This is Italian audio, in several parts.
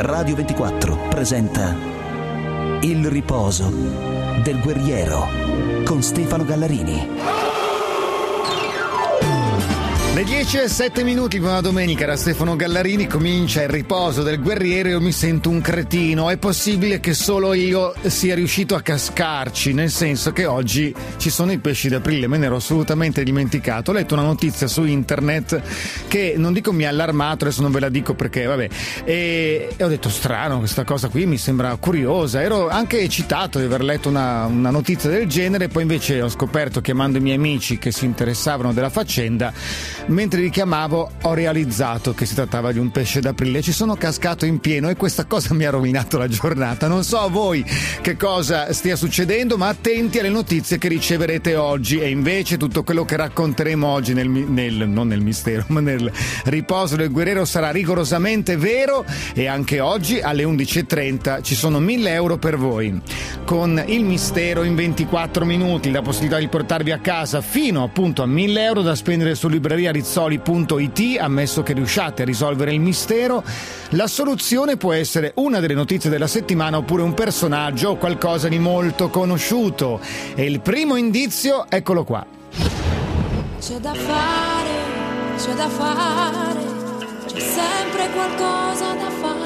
Radio 24 presenta Il riposo del guerriero con Stefano Gallarini. Le 10:07, buona domenica, da Stefano Gallarini. Comincia Il riposo del guerriero. Io mi sento un cretino. È possibile che solo io sia riuscito a cascarci, nel senso che oggi ci sono i pesci d'aprile, me ne ero assolutamente dimenticato. Ho letto una notizia su internet che non dico mi ha allarmato, adesso non ve la dico perché vabbè, e ho detto strano, questa cosa qui mi sembra curiosa. Ero anche eccitato di aver letto una notizia del genere, poi invece ho scoperto, chiamando i miei amici che si interessavano della faccenda, mentre li chiamavo ho realizzato che si trattava di un pesce d'aprile. Ci sono cascato in pieno e questa cosa mi ha rovinato la giornata. Non so a voi che cosa stia succedendo, ma attenti alle notizie che riceverete oggi. E invece tutto quello che racconteremo oggi non nel mistero, ma nel riposo del guerriero sarà rigorosamente vero. E anche oggi alle 11:30 ci sono 1.000 euro per voi, con il mistero in 24 minuti, la possibilità di portarvi a casa fino appunto a 1.000 euro da spendere su libreria rizzoli.it, ammesso che riusciate a risolvere il mistero. La soluzione può essere una delle notizie della settimana oppure un personaggio o qualcosa di molto conosciuto. E il primo indizio, eccolo qua. C'è da fare, c'è da fare, c'è sempre qualcosa da fare.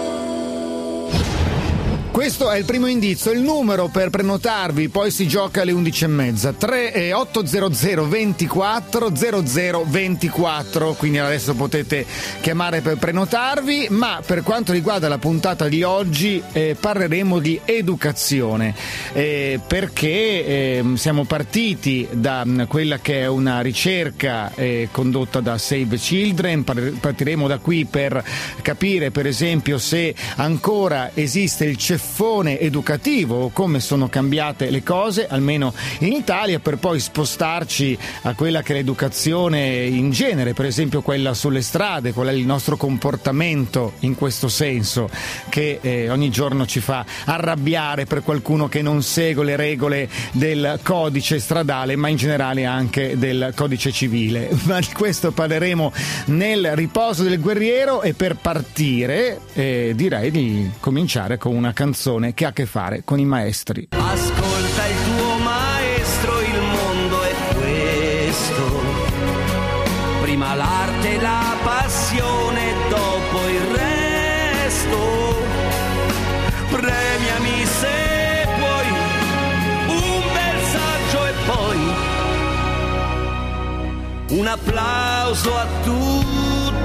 Questo è il primo indizio. Il numero per prenotarvi, poi si gioca alle 11:30, 800 24 00 24, quindi adesso potete chiamare per prenotarvi. Ma per quanto riguarda la puntata di oggi parleremo di educazione, perché siamo partiti da quella che è una ricerca condotta da Save the Children. Partiremo da qui per capire per esempio se ancora esiste il ceffone educativo o come sono cambiate le cose, almeno in Italia, per poi spostarci a quella che è l'educazione in genere, per esempio quella sulle strade, qual è il nostro comportamento in questo senso, che ogni giorno ci fa arrabbiare per qualcuno che non segue le regole del codice stradale, ma in generale anche del codice civile. Ma di questo parleremo nel riposo del guerriero, e per partire direi di cominciare con una canzone che ha a che fare con i maestri. Ascolta il tuo maestro, il mondo è questo. Prima l'arte, la passione, dopo il resto. Premiami se puoi, un bel saggio e poi un applauso a tutti.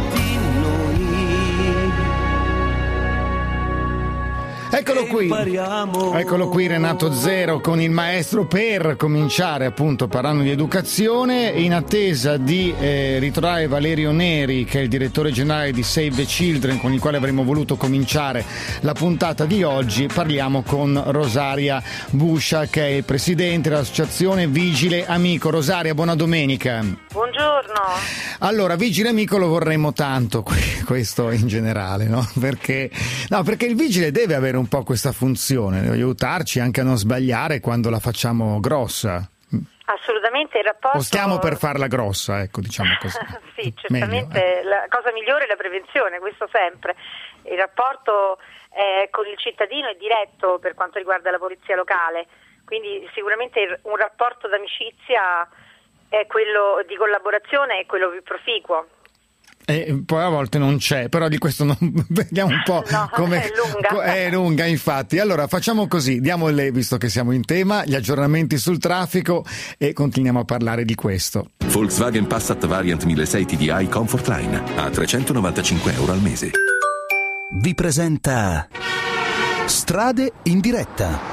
Eccolo qui Renato Zero con il maestro, per cominciare appunto parlando di educazione. In attesa di ritrovare Valerio Neri, che è il direttore generale di Save the Children, con il quale avremmo voluto cominciare la puntata di oggi, parliamo con Rosaria Buscia, che è presidente dell'associazione Vigile Amico. Rosaria, buona domenica. Buongiorno. Allora, Vigile Amico lo vorremmo tanto, questo in generale, no? Perché il vigile deve avere un po' questa funzione, deve aiutarci anche a non sbagliare quando la facciamo grossa. Assolutamente, il rapporto... O stiamo per farla grossa, ecco, diciamo così. Sì, certamente meglio. La cosa migliore è la prevenzione, questo sempre. Il rapporto con il cittadino è diretto per quanto riguarda la polizia locale, quindi sicuramente un rapporto d'amicizia è quello di collaborazione, è quello più proficuo. E poi a volte non c'è, però di questo non vediamo un po' no, come è lunga infatti. Allora facciamo così, diamole, visto che siamo in tema, gli aggiornamenti sul traffico e continuiamo a parlare di questo. Volkswagen Passat Variant 1600 TDI Comfortline a €395 al mese. Vi presenta Strade in diretta.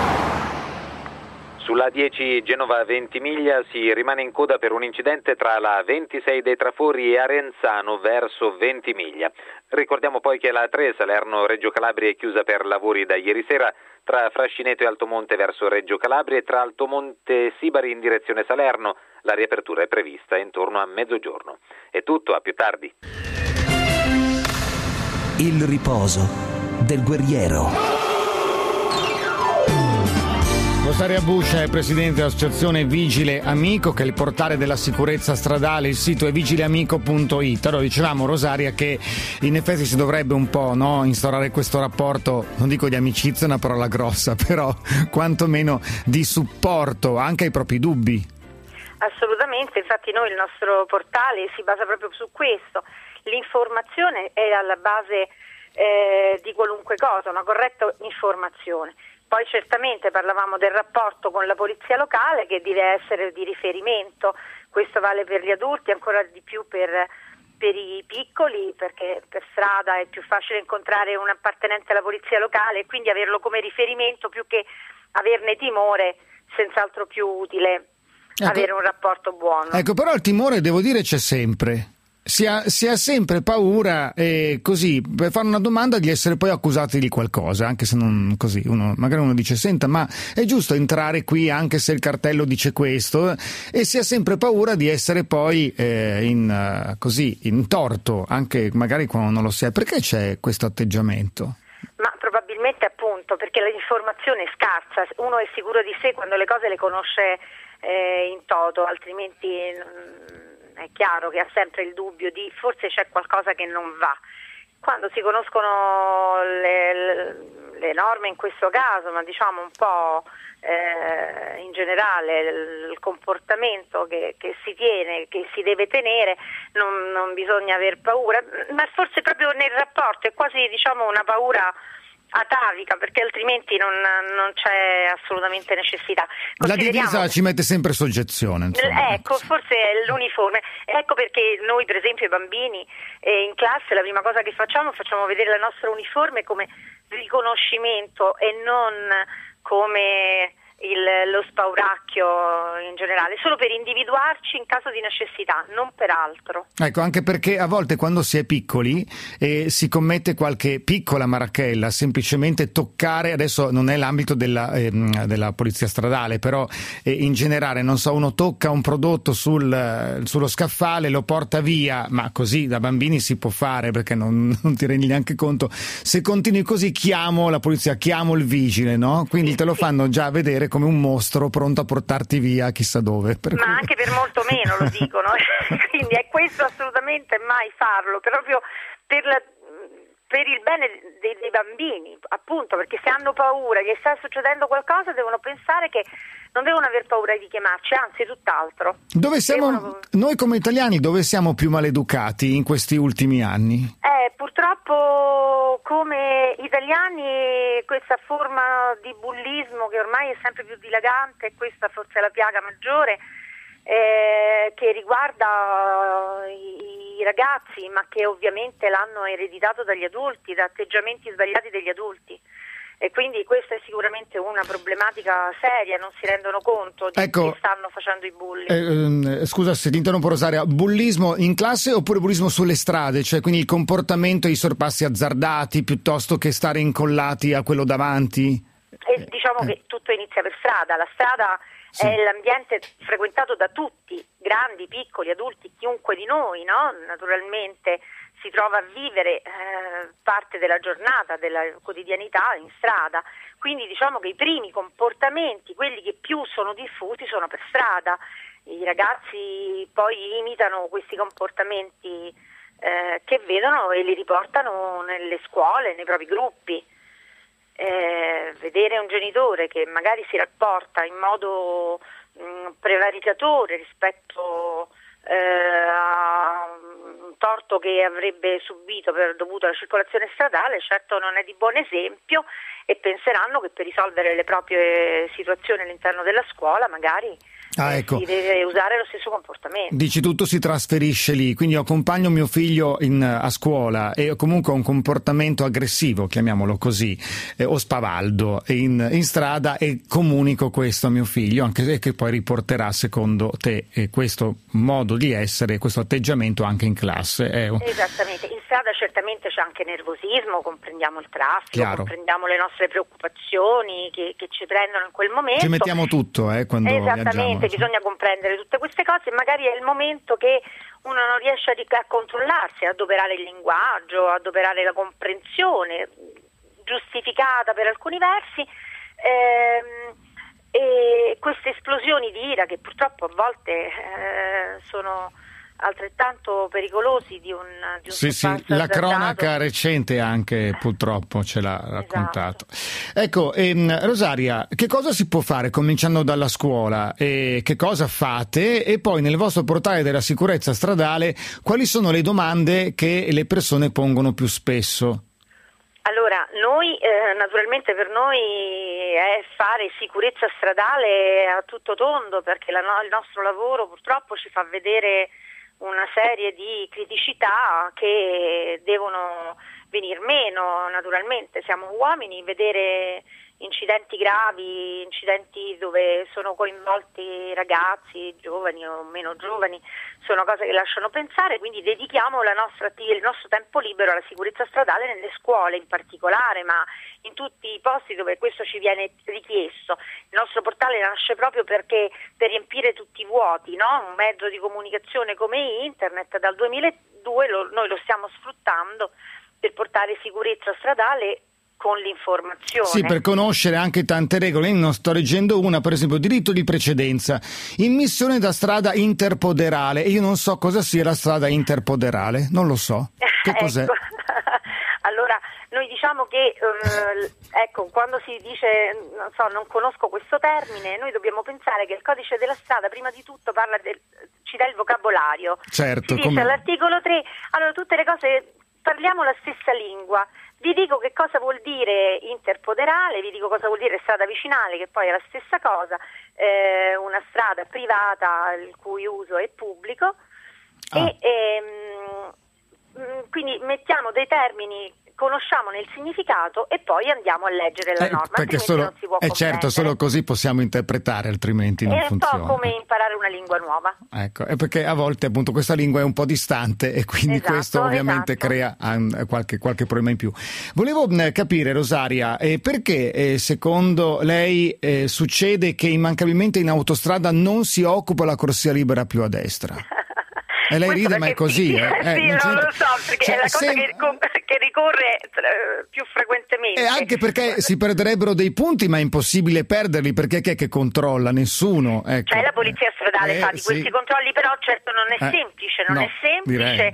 Sulla 10 Genova Ventimiglia si rimane in coda per un incidente tra la 26 dei Trafori e Arenzano verso Ventimiglia. Ricordiamo poi che la 3 Salerno-Reggio Calabria è chiusa per lavori da ieri sera tra Frascineto e Altomonte verso Reggio Calabria e tra Altomonte e Sibari in direzione Salerno. La riapertura è prevista intorno a mezzogiorno. È tutto, a più tardi. Il riposo del guerriero. Rosaria Buscia è presidente dell'associazione Vigile Amico, che è il portale della sicurezza stradale. Il sito è vigileamico.it. Allora, dicevamo, Rosaria, che in effetti si dovrebbe un po', no, instaurare questo rapporto, non dico di amicizia, è una parola grossa, però quantomeno di supporto anche ai propri dubbi. Assolutamente, infatti noi, il nostro portale si basa proprio su questo. L'informazione è alla base di qualunque cosa, una corretta informazione. Poi certamente parlavamo del rapporto con la polizia locale, che deve essere di riferimento. Questo vale per gli adulti, ancora di più per i piccoli, perché per strada è più facile incontrare un appartenente alla polizia locale e quindi averlo come riferimento più che averne timore, senz'altro più utile avere un rapporto buono. Ecco, però il timore, devo dire, c'è sempre. Si ha sempre paura, così, per fare una domanda, di essere poi accusati di qualcosa, anche se non così. Magari uno dice: senta, ma è giusto entrare qui anche se il cartello dice questo? E si ha sempre paura di essere poi in torto, anche magari quando non lo si è. Perché c'è questo atteggiamento? Ma probabilmente appunto perché l'informazione è scarsa. Uno è sicuro di sé quando le cose le conosce in toto, altrimenti è chiaro che ha sempre il dubbio di forse c'è qualcosa che non va. Quando si conoscono le norme in questo caso, ma diciamo un po' in generale il comportamento che si tiene, che si deve tenere, non bisogna aver paura, ma forse proprio nel rapporto è quasi, diciamo, una paura atavica, perché altrimenti non c'è assolutamente necessità. La divisa ci mette sempre soggezione, insomma. Ecco, forse è l'uniforme. Ecco perché noi, per esempio, i bambini in classe, la prima cosa che facciamo vedere la nostra uniforme come riconoscimento e non come lo spauracchio in generale, solo per individuarci in caso di necessità, non per altro. Ecco, anche perché a volte quando si è piccoli si commette qualche piccola marachella, semplicemente toccare, adesso non è l'ambito della polizia stradale, però in generale, non so, uno tocca un prodotto sullo scaffale, lo porta via, ma così da bambini si può fare, perché non ti rendi neanche conto. Se continui così, chiamo la polizia, chiamo il vigile, no? Quindi te lo fanno già vedere come un mostro pronto a portarti via chissà dove. Ma anche per molto meno, lo dicono. Quindi è questo assolutamente mai farlo, proprio per il bene dei bambini, appunto, perché se hanno paura che sta succedendo qualcosa devono pensare che non devono aver paura di chiamarci, anzi tutt'altro. Noi come italiani dove siamo più maleducati in questi ultimi anni? Purtroppo come italiani questa forma di bullismo che ormai è sempre più dilagante, e questa forse è la piaga maggiore che riguarda i ragazzi, ma che ovviamente l'hanno ereditato dagli adulti, da atteggiamenti sbagliati degli adulti. E quindi questa è sicuramente una problematica seria, non si rendono conto di chi stanno facendo i bulli. Scusa se ti interrompo, Rosaria, bullismo in classe oppure bullismo sulle strade, cioè quindi il comportamento e i sorpassi azzardati piuttosto che stare incollati a quello davanti? Diciamo che tutto inizia per strada, la strada è l'ambiente frequentato da tutti, grandi, piccoli, adulti, chiunque di noi, no? Naturalmente si trova a vivere parte della giornata, della quotidianità in strada, quindi diciamo che i primi comportamenti, quelli che più sono diffusi, sono per strada. I ragazzi poi imitano questi comportamenti che vedono e li riportano nelle scuole, nei propri gruppi. Vedere un genitore che magari si rapporta in modo prevaricatore rispetto a un torto che avrebbe subito dovuto alla circolazione stradale, certo non è di buon esempio, e penseranno che per risolvere le proprie situazioni all'interno della scuola magari si deve usare lo stesso comportamento. Dici, tutto si trasferisce lì, quindi io accompagno mio figlio a scuola e comunque ho un comportamento aggressivo, chiamiamolo così, o spavaldo in strada, e comunico questo a mio figlio, anche se che poi riporterà secondo te questo modo di essere, questo atteggiamento anche in classe. Esattamente, in strada certamente c'è anche nervosismo, comprendiamo il traffico, comprendiamo le nostre preoccupazioni che ci prendono in quel momento. Ci mettiamo tutto quando viaggiamo. Bisogna comprendere tutte queste cose, magari è il momento che uno non riesce a controllarsi, ad adoperare il linguaggio, ad adoperare la comprensione giustificata per alcuni versi, E queste esplosioni di ira, che purtroppo a volte sono altrettanto pericolosi di un sì, sopranza la azzardato. cronaca recente anche purtroppo ce l'ha raccontato. Esatto. Ecco, Rosaria, che cosa si può fare cominciando dalla scuola? E che cosa fate? E poi nel vostro portale della sicurezza stradale quali sono le domande che le persone pongono più spesso? Allora, noi naturalmente per noi è fare sicurezza stradale a tutto tondo, perché il nostro lavoro purtroppo ci fa vedere una serie di criticità che devono venir meno. Naturalmente siamo uomini, vedere incidenti gravi, incidenti dove sono coinvolti ragazzi, giovani o meno giovani, sono cose che lasciano pensare, quindi dedichiamo il nostro tempo libero alla sicurezza stradale nelle scuole in particolare, ma in tutti i posti dove questo ci viene richiesto. Il nostro portale nasce proprio perché per riempire tutti i vuoti, no? Un mezzo di comunicazione come internet dal 2002 noi lo stiamo sfruttando per portare sicurezza stradale con l'informazione. Sì, per conoscere anche tante regole. Io non sto leggendo una, per esempio, diritto di precedenza, immissione da strada interpoderale. Io non so cosa sia la strada interpoderale, non lo so. Che cos'è? Ecco. Allora, noi diciamo che quando si dice, non conosco questo termine, noi dobbiamo pensare che il codice della strada prima di tutto ci dà il vocabolario. Certo, si dice all'articolo 3, allora tutte le cose, parliamo la stessa lingua. Vi dico che cosa vuol dire interpoderale, vi dico cosa vuol dire strada vicinale, che poi è la stessa cosa, una strada privata il cui uso è pubblico, quindi mettiamo dei termini, conosciamone il significato e poi andiamo a leggere la norma, perché non si può certo, solo così possiamo interpretare, altrimenti non funziona. È un po' come imparare una lingua nuova. Ecco, è perché a volte appunto questa lingua è un po' distante e quindi questo ovviamente crea qualche problema in più. Volevo capire, Rosaria, perché secondo lei succede che immancabilmente in autostrada non si occupa la corsia libera più a destra? E lei ride, ma è così, Sì, non lo so, perché è la cosa che ricorre più frequentemente. E anche perché si perderebbero dei punti, ma è impossibile perderli, perché chi è che controlla? Nessuno. Ecco. Cioè la polizia stradale fa di questi controlli, però certo non è semplice, direi.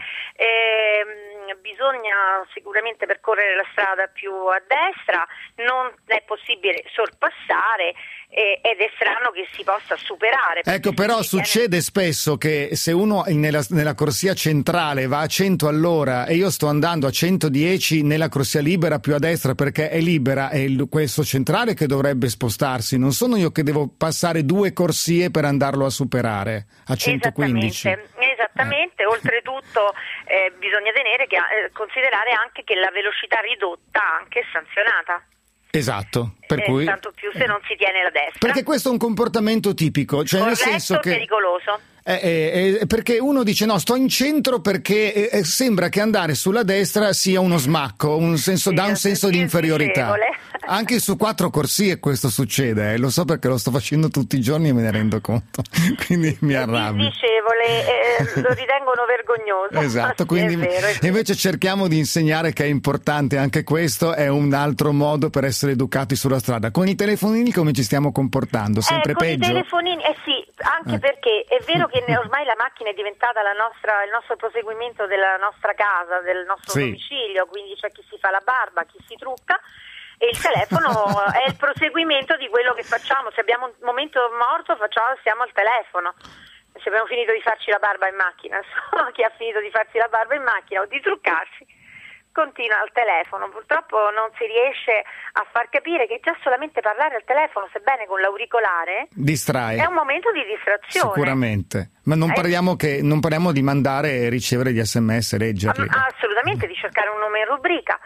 Bisogna sicuramente percorrere la strada più a destra, non è possibile sorpassare ed è strano che si possa superare. Ecco, però succede spesso che se uno nella corsia centrale va a 100 all'ora e io sto andando a 110 nella corsia libera più a destra perché è libera, è questo centrale che dovrebbe spostarsi, non sono io che devo passare 2 corsie per andarlo a superare a 115. Esattamente. Oltretutto bisogna considerare anche che la velocità ridotta anche è sanzionata. Esatto, per cui tanto più se non si tiene la destra. Perché questo è un comportamento tipico, cioè corretto, nel senso che pericoloso. Perché uno dice no, sto in centro perché sembra che andare sulla destra sia uno smacco, dà un senso di inferiorità. Anche su 4 corsie questo succede, lo so perché lo sto facendo tutti i giorni e me ne rendo conto, quindi mi arrabbio. Lo ritengono vergognoso. Esatto, quindi è vero. Invece cerchiamo di insegnare che è importante anche questo, è un altro modo per essere educati sulla strada. Con i telefonini come ci stiamo comportando? Sempre peggio? Con i telefonini, sì, anche perché è vero che ormai la macchina è diventata il nostro proseguimento della nostra casa, del nostro domicilio, quindi c'è chi si fa la barba, chi si trucca, e il telefono è il proseguimento di quello che facciamo. Se abbiamo un momento morto stiamo al telefono. Se abbiamo finito di farci la barba in macchina, chi ha finito di farsi la barba in macchina o di truccarsi continua al telefono. Purtroppo non si riesce a far capire che già solamente parlare al telefono, sebbene con l'auricolare, distrae. È un momento di distrazione. Sicuramente, ma non parliamo di mandare e ricevere gli SMS, leggerli. Assolutamente, di cercare un nome in rubrica.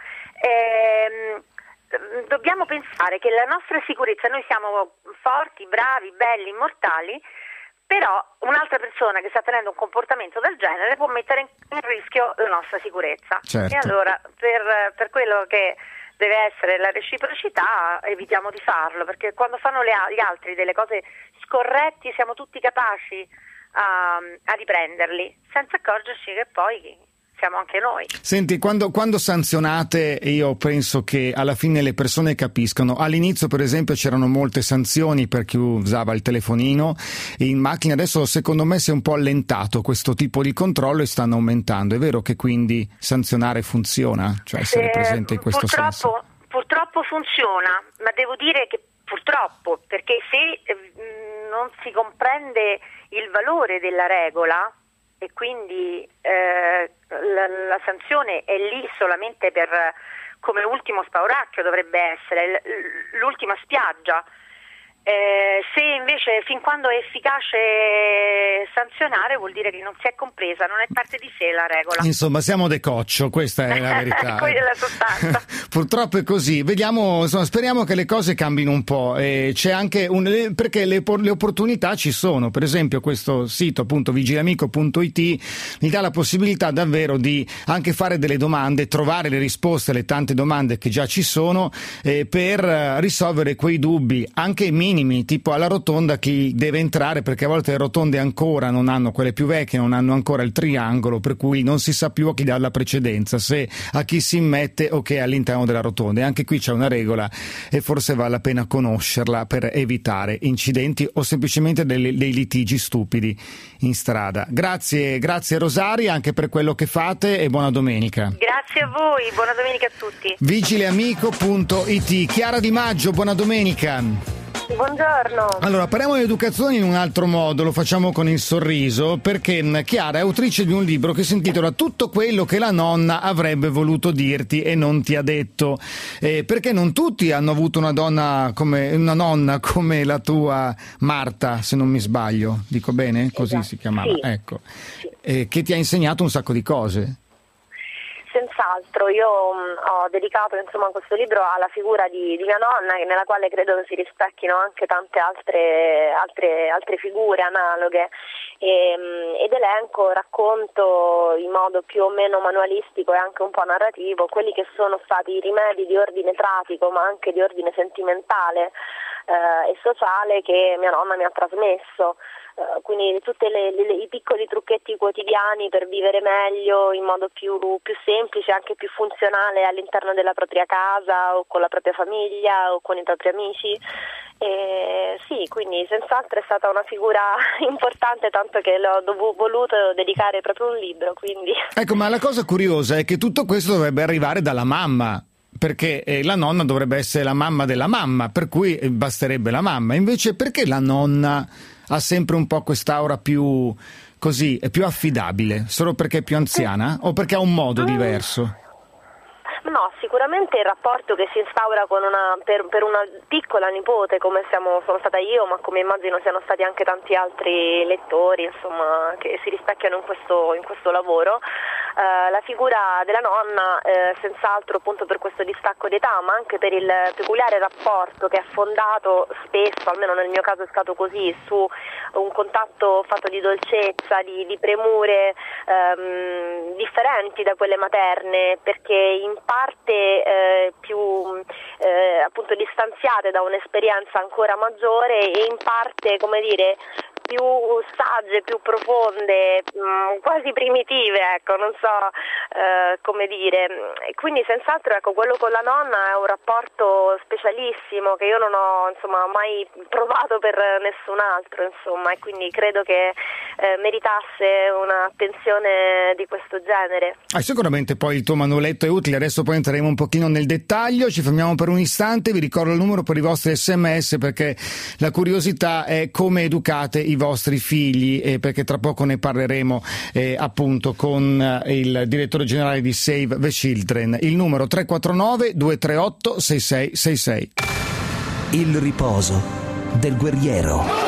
Dobbiamo pensare che la nostra sicurezza, noi siamo forti, bravi, belli, immortali, però un'altra persona che sta tenendo un comportamento del genere può mettere in rischio la nostra sicurezza. Certo. E allora per quello che deve essere la reciprocità evitiamo di farlo, perché quando fanno gli altri delle cose scorretti siamo tutti capaci a riprenderli senza accorgerci che poi siamo anche noi. Senti, quando sanzionate, io penso che alla fine le persone capiscono. All'inizio, per esempio, c'erano molte sanzioni per chi usava il telefonino in macchina. Adesso, secondo me, si è un po' allentato questo tipo di controllo e stanno aumentando. È vero che quindi sanzionare funziona? Cioè essere presente in questo senso? Purtroppo funziona, ma devo dire che purtroppo, perché se non si comprende il valore della regola e quindi la sanzione è lì solamente per, come ultimo spauracchio dovrebbe essere, l'ultima spiaggia. Se invece fin quando è efficace sanzionare vuol dire che non si è compresa, non è parte di sé la regola. Insomma, siamo decoccio, questa è la verità. Quella è la sostanza. Purtroppo è così. Vediamo, insomma, speriamo che le cose cambino un po'. C'è anche perché le opportunità ci sono. Per esempio, questo sito, appunto, vigilamico.it, mi dà la possibilità davvero di anche fare delle domande, trovare le risposte alle tante domande che già ci sono, per risolvere quei dubbi, anche minimi, tipo alla rotonda chi deve entrare, perché a volte le rotonde ancora non hanno, quelle più vecchie non hanno ancora il triangolo, per cui non si sa più a chi dà la precedenza, se a chi si immette o che è all'interno della rotonda. E anche qui c'è una regola e forse vale la pena conoscerla per evitare incidenti o semplicemente dei litigi stupidi in strada. Grazie Rosaria anche per quello che fate e buona domenica. Grazie a voi, buona domenica a tutti. Vigileamico.it. Chiara Di Maggio, buona domenica. Buongiorno. Allora, parliamo di educazione in un altro modo, lo facciamo con il sorriso, perché Chiara è autrice di un libro che si intitola Tutto quello che la nonna avrebbe voluto dirti e non ti ha detto, perché non tutti hanno avuto una nonna come la tua Marta, se non mi sbaglio, dico bene? Così esatto. Si chiamava, sì. Ecco, sì. Che ti ha insegnato un sacco di cose. Senz'altro, io ho dedicato questo libro alla figura di mia nonna, nella quale credo si rispecchino anche tante altre figure analoghe, ed elenco, racconto in modo più o meno manualistico e anche un po' narrativo quelli che sono stati i rimedi di ordine pratico ma anche di ordine sentimentale e sociale che mia nonna mi ha trasmesso. Quindi tutti i piccoli trucchetti quotidiani per vivere meglio in modo più semplice, anche più funzionale all'interno della propria casa o con la propria famiglia o con i propri amici. Sì, quindi senz'altro è stata una figura importante, tanto che l'ho voluto dedicare proprio un libro. Quindi. Ecco, ma la cosa curiosa è che tutto questo dovrebbe arrivare dalla mamma, perché la nonna dovrebbe essere la mamma della mamma, per cui basterebbe la mamma. Invece perché la nonna ha sempre un po' quest'aura più così, è più affidabile, solo perché è più anziana o perché ha un modo diverso? No, sicuramente il rapporto che si instaura per una piccola nipote come sono stata io, ma come immagino siano stati anche tanti altri lettori, insomma, che si rispecchiano in questo lavoro. La figura della nonna, senz'altro appunto per questo distacco d'età, ma anche per il peculiare rapporto che è fondato spesso, almeno nel mio caso è stato così, su un contatto fatto di dolcezza, di premure differenti da quelle materne, perché in parte più appunto distanziate da un'esperienza ancora maggiore e in parte, come dire, più sagge, più profonde, quasi primitive, ecco, non so come dire. Quindi senz'altro, ecco, quello con la nonna è un rapporto specialissimo che io non ho, insomma, mai provato per nessun altro, insomma, e quindi credo che meritasse un'attenzione di questo genere. Sicuramente poi il tuo manualetto è utile, adesso poi entreremo un pochino nel dettaglio, ci fermiamo per un istante, vi ricordo il numero per i vostri SMS, perché la curiosità è come educate i vostri figli, perché tra poco ne parleremo appunto con il direttore generale di Save the Children. Il numero 349 238 6666. Il riposo del guerriero.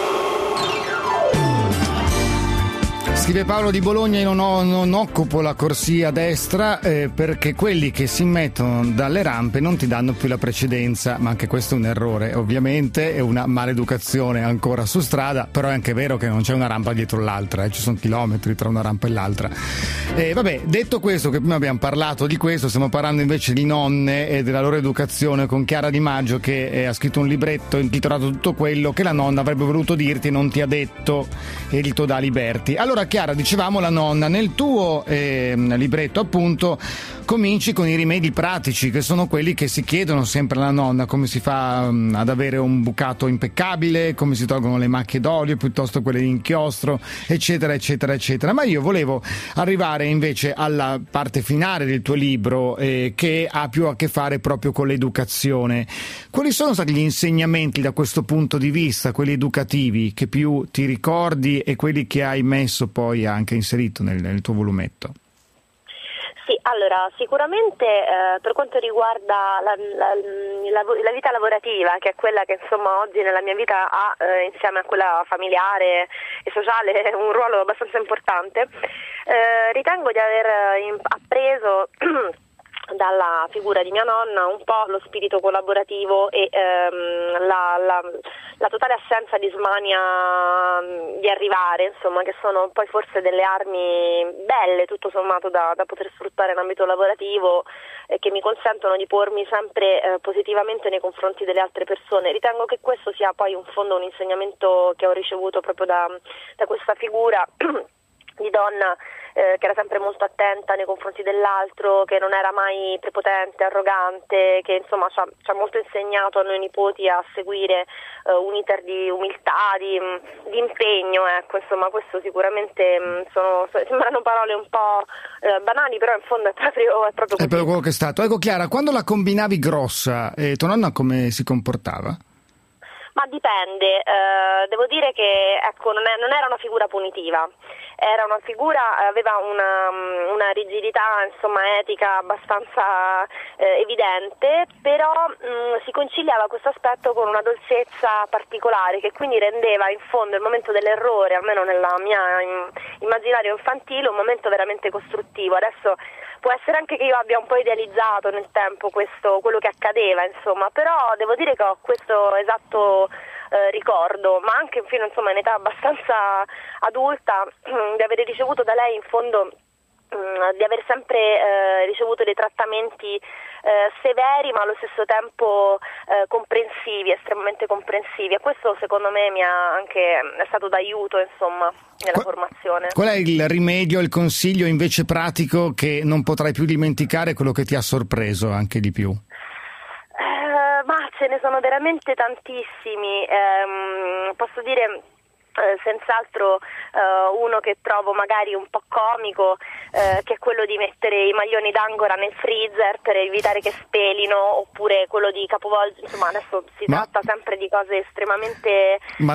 Scrive Paolo di Bologna: io non occupo la corsia a destra perché quelli che si mettono dalle rampe non ti danno più la precedenza, ma anche questo è un errore, ovviamente è una maleducazione ancora su strada, però è anche vero che non c'è una rampa dietro l'altra, ci sono chilometri tra una rampa e l'altra. Vabbè, detto questo, che prima abbiamo parlato di questo, stiamo parlando invece di nonne e della loro educazione con Chiara Di Maggio, che ha scritto un libretto intitolato Tutto quello che la nonna avrebbe voluto dirti e non ti ha detto, edito da Liberty. Allora Chiara, Chiara, dicevamo la nonna, nel tuo libretto appunto cominci con i rimedi pratici, che sono quelli che si chiedono sempre alla nonna: come si fa ad avere un bucato impeccabile, come si tolgono le macchie d'olio piuttosto quelle di inchiostro, eccetera eccetera eccetera. Ma io volevo arrivare invece alla parte finale del tuo libro, che ha più a che fare proprio con l'educazione. Quali sono stati gli insegnamenti da questo punto di vista, quelli educativi, che più ti ricordi e quelli che hai messo poi anche inserito nel tuo volumetto? Sì, allora sicuramente per quanto riguarda la vita lavorativa, che è quella che insomma oggi nella mia vita ha insieme a quella familiare e sociale un ruolo abbastanza importante, ritengo di aver appreso dalla figura di mia nonna un po' lo spirito collaborativo e la totale assenza di smania di arrivare, insomma, che sono poi forse delle armi belle tutto sommato da poter sfruttare in ambito lavorativo, che mi consentono di pormi sempre positivamente nei confronti delle altre persone. Ritengo che questo sia poi un insegnamento che ho ricevuto proprio da questa figura di donna, che era sempre molto attenta nei confronti dell'altro, che non era mai prepotente, arrogante, che insomma ci ha molto insegnato a noi nipoti a seguire un iter di umiltà, di impegno, ecco, insomma questo sicuramente sembrano parole un po' banali, però in fondo è proprio così. È proprio quello che è stato. Ecco Chiara, quando la combinavi grossa, tua nonna come si comportava? Ma dipende, devo dire che ecco, non era una figura punitiva, era una figura, aveva una rigidità insomma etica abbastanza evidente, però si conciliava questo aspetto con una dolcezza particolare, che quindi rendeva in fondo il momento dell'errore, almeno nella mia immaginario infantile, un momento veramente costruttivo. Adesso può essere anche che io abbia un po' idealizzato nel tempo quello che accadeva, insomma, però devo dire che ho questo esatto ricordo, ma anche fino insomma in età abbastanza adulta, di avere ricevuto da lei in fondo, di aver sempre ricevuto dei trattamenti severi ma allo stesso tempo comprensivi, estremamente comprensivi, e questo secondo me è stato d'aiuto insomma nella formazione. Qual è il rimedio, il consiglio invece pratico che non potrai più dimenticare, quello che ti ha sorpreso anche di più? Ma ce ne sono veramente tantissimi, posso dire senz'altro uno che trovo magari un po' comico, che è quello di mettere i maglioni d'angora nel freezer per evitare che spelino, oppure quello di capovolgere, insomma adesso si tratta sempre di cose estremamente ma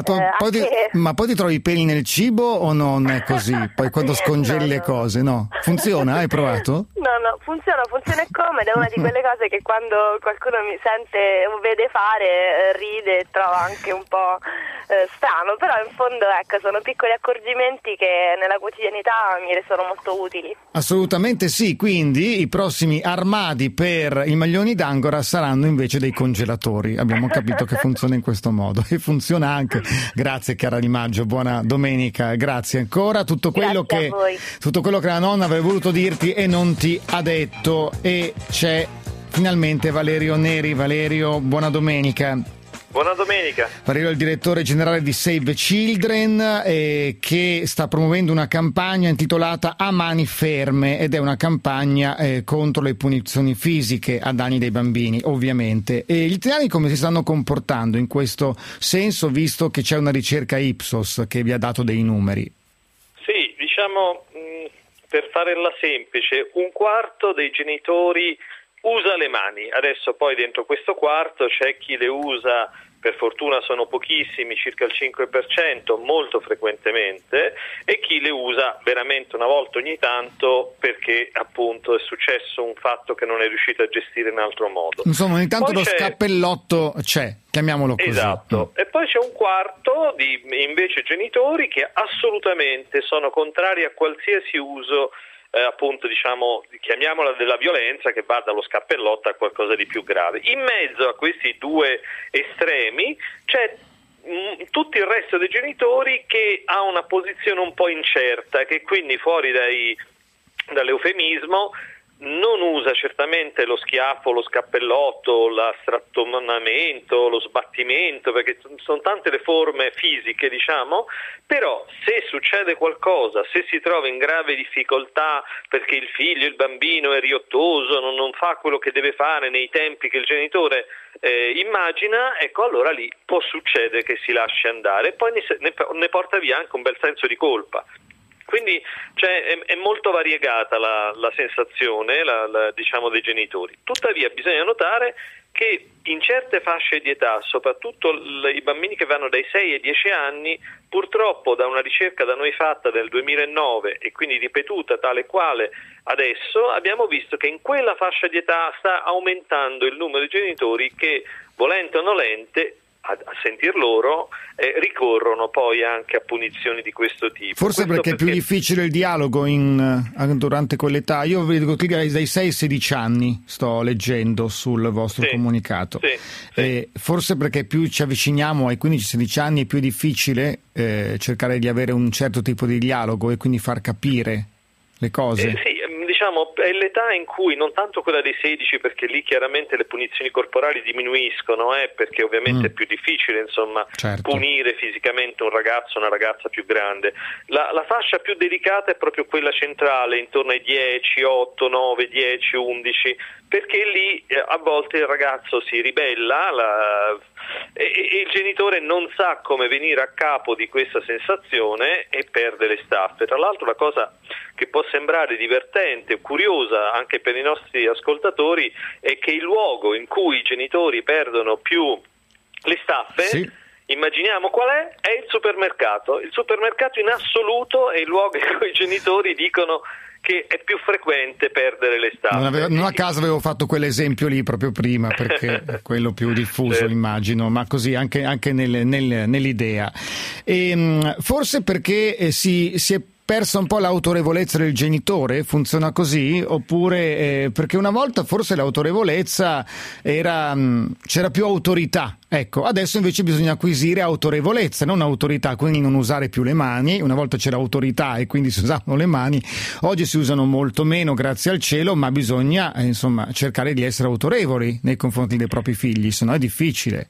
poi ti trovi i peli nel cibo o non è così? Poi quando scongeli le cose, no? Funziona? Hai provato? No, funziona e come, ed è una di quelle cose che quando qualcuno mi sente o vede fare ride e trova anche un po' strano, però in fondo ecco, sono piccoli accorgimenti che nella quotidianità mi sono molto utili. Assolutamente sì, quindi i prossimi armadi per i maglioni d'angora saranno invece dei congelatori. Abbiamo capito che funziona in questo modo e funziona anche. Grazie Chiara Di Maggio, buona domenica, grazie ancora. Tutto quello che la nonna aveva voluto dirti e non ti ha detto, e c'è finalmente Valerio Neri. Valerio, buona domenica. Buona domenica. Valerio è il direttore generale di Save the Children, che sta promuovendo una campagna intitolata A Mani Ferme, ed è una campagna contro le punizioni fisiche a danni dei bambini, ovviamente. E gli italiani come si stanno comportando in questo senso, visto che c'è una ricerca Ipsos che vi ha dato dei numeri? Sì, diciamo, per farla semplice, 1/4 dei genitori usa le mani. Adesso poi dentro questo quarto c'è chi le usa, per fortuna sono pochissimi, circa il 5%, molto frequentemente, e chi le usa veramente una volta ogni tanto perché appunto è successo un fatto che non è riuscito a gestire in altro modo. Insomma, ogni tanto poi lo scappellotto c'è, chiamiamolo così. Esatto. E poi c'è 1/4 di invece genitori che assolutamente sono contrari a qualsiasi uso appunto diciamo, chiamiamola della violenza, che va dallo scappellotto a qualcosa di più grave. In mezzo a questi due estremi c'è tutto il resto dei genitori che ha una posizione un po' incerta, che quindi fuori dall'eufemismo non usa certamente lo schiaffo, lo scappellotto, l'astrattonamento, lo sbattimento, perché sono tante le forme fisiche, diciamo, però se succede qualcosa, se si trova in grave difficoltà perché il figlio, il bambino è riottoso, non fa quello che deve fare nei tempi che il genitore immagina, ecco, allora lì può succedere che si lasci andare e poi ne porta via anche un bel senso di colpa. Quindi è molto variegata la sensazione diciamo dei genitori. Tuttavia bisogna notare che in certe fasce di età, soprattutto i bambini che vanno dai 6 ai 10 anni, purtroppo da una ricerca da noi fatta nel 2009 e quindi ripetuta tale quale adesso, abbiamo visto che in quella fascia di età sta aumentando il numero di genitori che, volente o nolente, a sentir loro, ricorrono poi anche a punizioni di questo tipo. Forse perché è più difficile il dialogo durante quell'età. Io vedo che dai 6 ai 16 anni sto leggendo sul vostro comunicato. Sì. Forse perché più ci avviciniamo ai 15-16 anni è più difficile cercare di avere un certo tipo di dialogo e quindi far capire le cose. Sì. Diciamo, è l'età in cui, non tanto quella dei 16, perché lì chiaramente le punizioni corporali diminuiscono, perché ovviamente è più difficile, insomma, punire fisicamente un ragazzo o una ragazza più grande. La fascia più delicata è proprio quella centrale, intorno ai 10, 8, 9, 10, 11, perché lì a volte il ragazzo si ribella e il genitore non sa come venire a capo di questa sensazione e perde le staffe. Tra l'altro la cosa che può sembrare divertente, curiosa anche per i nostri ascoltatori, è che il luogo in cui i genitori perdono più le staffe, immaginiamo qual è? È il supermercato. Il supermercato in assoluto è il luogo in cui i genitori dicono che è più frequente perdere le staffe. Non a caso avevo fatto quell'esempio lì proprio prima, perché è quello più diffuso, immagino, ma così anche nell'idea. Forse perché si è persa un po' l'autorevolezza del genitore? Funziona così? Oppure perché una volta forse l'autorevolezza c'era più autorità, ecco, adesso invece bisogna acquisire autorevolezza, non autorità, quindi non usare più le mani. Una volta c'era autorità e quindi si usavano le mani, oggi si usano molto meno, grazie al cielo, ma bisogna insomma cercare di essere autorevoli nei confronti dei propri figli, se no è difficile.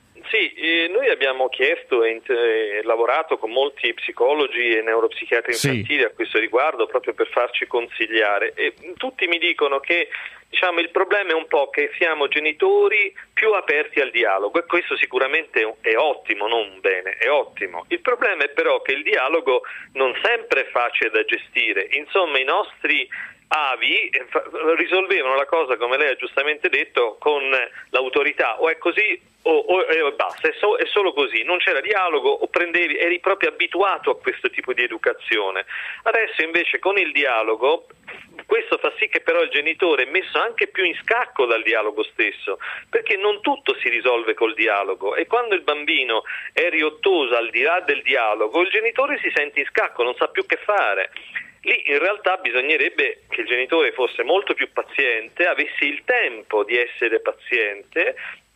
Noi abbiamo chiesto e lavorato con molti psicologi e neuropsichiatri infantili a questo riguardo, proprio per farci consigliare, e tutti mi dicono che il problema è un po' che siamo genitori più aperti al dialogo, e questo sicuramente è ottimo, non un bene, è ottimo. Il problema è però che il dialogo non sempre è facile da gestire. Insomma, i nostri avi risolvevano la cosa, come lei ha giustamente detto, con l'autorità: o è così o basta, è solo così, non c'era dialogo, o eri proprio abituato a questo tipo di educazione. Adesso invece con il dialogo, questo fa sì che però il genitore è messo anche più in scacco dal dialogo stesso, perché non tutto si risolve col dialogo, e quando il bambino è riottoso al di là del dialogo, il genitore si sente in scacco, non sa più che fare. Lì in realtà bisognerebbe che il genitore fosse molto più paziente, avesse il tempo di essere paziente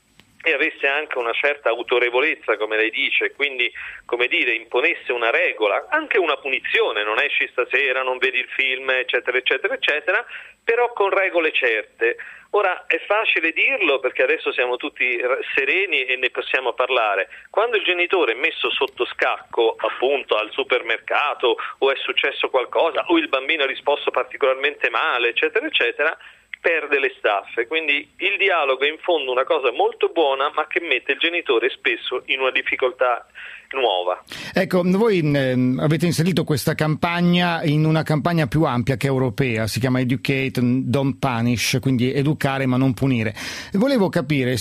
e avesse anche una certa autorevolezza, come lei dice, quindi, come dire, imponesse una regola, anche una punizione: non esci stasera, non vedi il film, eccetera, eccetera, eccetera, però con regole certe. Ora, è facile dirlo perché adesso siamo tutti sereni e ne possiamo parlare. Quando il genitore è messo sotto scacco, appunto, al supermercato, o è successo qualcosa, o il bambino ha risposto particolarmente male, eccetera, eccetera, perde le staffe. Quindi il dialogo è in fondo una cosa molto buona, ma che mette il genitore spesso in una difficoltà nuova. Ecco, voi avete inserito questa campagna in una campagna più ampia che è europea, si chiama Educate, Don't Punish, quindi educare ma non punire. Volevo capire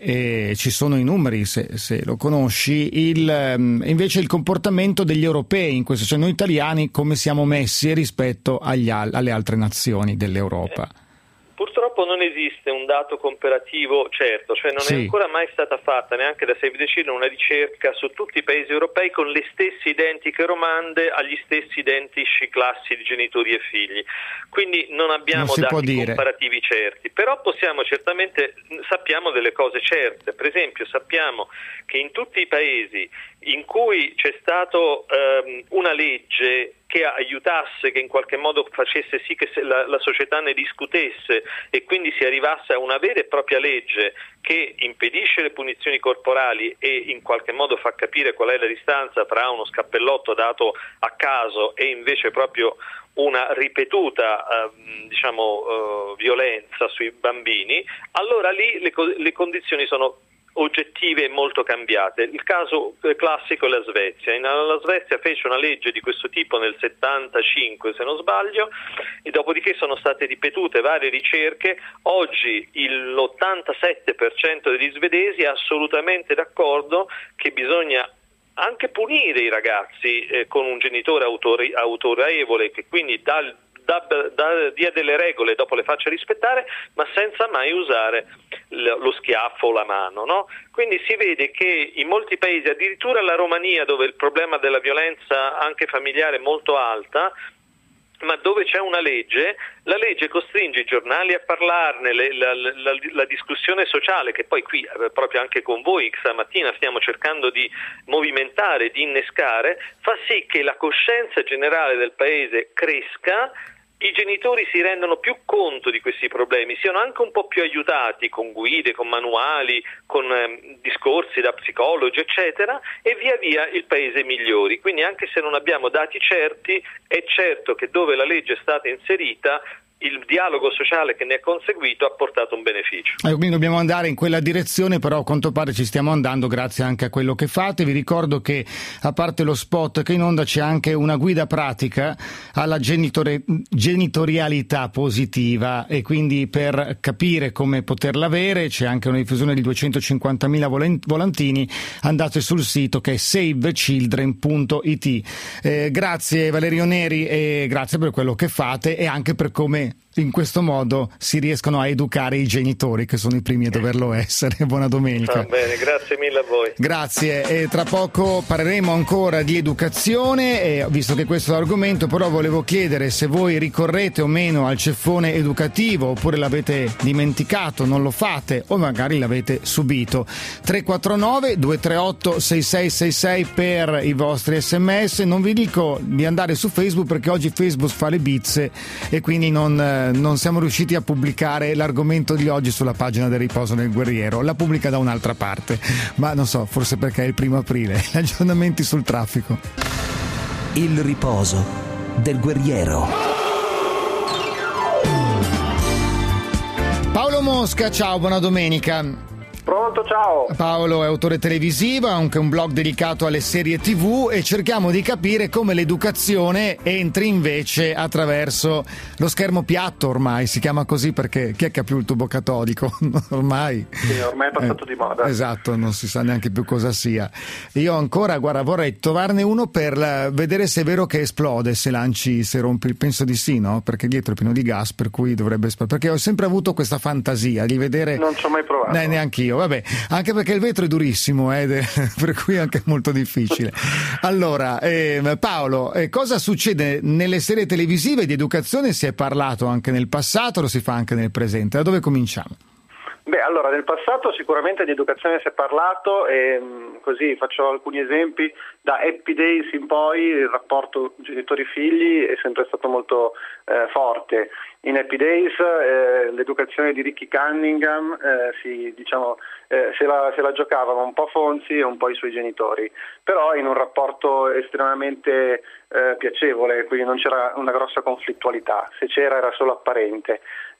se ci sono i numeri, se lo conosci, invece il comportamento degli europei in questo, cioè noi italiani come siamo messi rispetto alle altre nazioni dell'Europa. Purtroppo non esiste un dato comparativo certo, cioè non è ancora mai stata fatta, neanche da Save the Children, una ricerca su tutti i paesi europei con le stesse identiche domande agli stessi identici classi di genitori e figli. Quindi non abbiamo dati comparativi certi, però sappiamo delle cose certe. Per esempio, sappiamo che in tutti i paesi in cui c'è stato una legge che aiutasse, che in qualche modo facesse sì che la società ne discutesse e quindi si arrivasse a una vera e propria legge che impedisce le punizioni corporali e in qualche modo fa capire qual è la distanza tra uno scappellotto dato a caso e invece proprio una ripetuta violenza sui bambini, allora lì le condizioni sono oggettive e molto cambiate. Il caso classico è la Svezia. La Svezia fece una legge di questo tipo nel 75, se non sbaglio, e dopodiché sono state ripetute varie ricerche. Oggi l'87% degli svedesi è assolutamente d'accordo che bisogna anche punire i ragazzi con un genitore autorevole che quindi dia delle regole, dopo le faccia rispettare, ma senza mai usare lo schiaffo o la mano, no? Quindi si vede che in molti paesi, addirittura la Romania, dove il problema della violenza anche familiare è molto alta, ma dove c'è una legge, la legge costringe i giornali a parlarne, la discussione sociale, che poi qui proprio anche con voi stamattina stiamo cercando di movimentare, di innescare, fa sì che la coscienza generale del paese cresca, i genitori si rendono più conto di questi problemi, siano anche un po' più aiutati con guide, con manuali, con discorsi da psicologi, eccetera, e via via il paese migliori. Quindi anche se non abbiamo dati certi, è certo che dove la legge è stata inserita, il dialogo sociale che ne è conseguito ha portato un beneficio. Quindi dobbiamo andare in quella direzione, però a quanto pare ci stiamo andando grazie anche a quello che fate. Vi ricordo che a parte lo spot che in onda c'è anche una guida pratica alla genitorialità positiva, e quindi per capire come poterla avere c'è anche una diffusione di 250.000 volantini. Andate sul sito che è savechildren.it. Grazie Valerio Neri, e grazie per quello che fate e anche per come in questo modo si riescono a educare i genitori, che sono i primi a doverlo essere. Buona domenica. Va bene, grazie mille a voi. Grazie, e tra poco parleremo ancora di educazione, e visto che questo è l'argomento, però volevo chiedere se voi ricorrete o meno al ceffone educativo, oppure l'avete dimenticato, non lo fate, o magari l'avete subito. 349 238 6666 per i vostri sms. Non vi dico di andare su Facebook perché oggi Facebook fa le bizze e quindi non siamo riusciti a pubblicare l'argomento di oggi sulla pagina del Riposo nel Guerriero. La pubblica da un'altra parte, ma non so, forse perché è il 1 aprile. Aggiornamenti sul traffico. Il riposo del guerriero. Paolo Mosca, ciao, buona domenica. Pronto, ciao. Paolo è autore televisivo, ha anche un blog dedicato alle serie TV, e cerchiamo di capire come l'educazione entri invece attraverso lo schermo piatto. Ormai si chiama così perché chi è che ha più il tubo catodico? Ormai è passato di moda. Esatto, non si sa neanche più cosa sia. Io ancora, guarda, vorrei trovarne uno per vedere se è vero che esplode se lanci, se rompi. Penso di sì, no? Perché dietro è pieno di gas, per cui dovrebbe esplodere. Perché ho sempre avuto questa fantasia di vedere. Non ci ho mai provato. Neanche io. Vabbè, anche perché il vetro è durissimo, per cui è anche molto difficile. Allora, Paolo, cosa succede nelle serie televisive di educazione? Si è parlato anche nel passato, lo si fa anche nel presente. Da dove cominciamo? Allora, nel passato sicuramente di educazione si è parlato, e così faccio alcuni esempi. Da Happy Days in poi il rapporto genitori-figli è sempre stato molto forte. In Happy Days l'educazione di Ricky Cunningham se la giocavano un po' Fonzi e un po' i suoi genitori, però in un rapporto estremamente piacevole, quindi non c'era una grossa conflittualità, se c'era era solo apparente.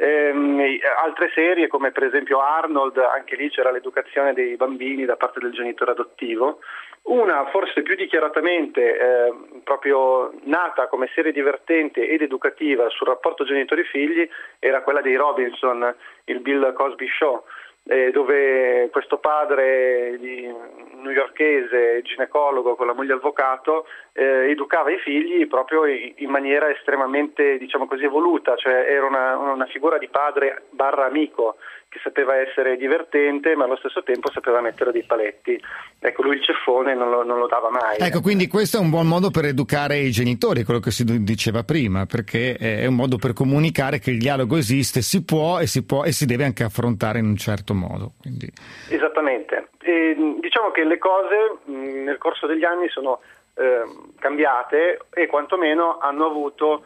Altre serie come per esempio Arnold, anche lì c'era l'educazione dei bambini da parte del genitore adottivo. Una forse più dichiaratamente proprio nata come serie divertente ed educativa sul rapporto genitori-figli era quella dei Robinson, il Bill Cosby Show, dove questo padre newyorkese, ginecologo con la moglie avvocato, educava i figli proprio in maniera estremamente, diciamo così, evoluta, cioè era una figura di padre barra amico che sapeva essere divertente ma allo stesso tempo sapeva mettere dei paletti. Ecco, lui il ceffone non lo dava mai. Ecco, quindi questo è un buon modo per educare i genitori, quello che si diceva prima, perché è un modo per comunicare che il dialogo esiste, si può e si deve anche affrontare in un certo modo. Quindi. Esattamente. E diciamo che le cose nel corso degli anni sono cambiate e quantomeno hanno avuto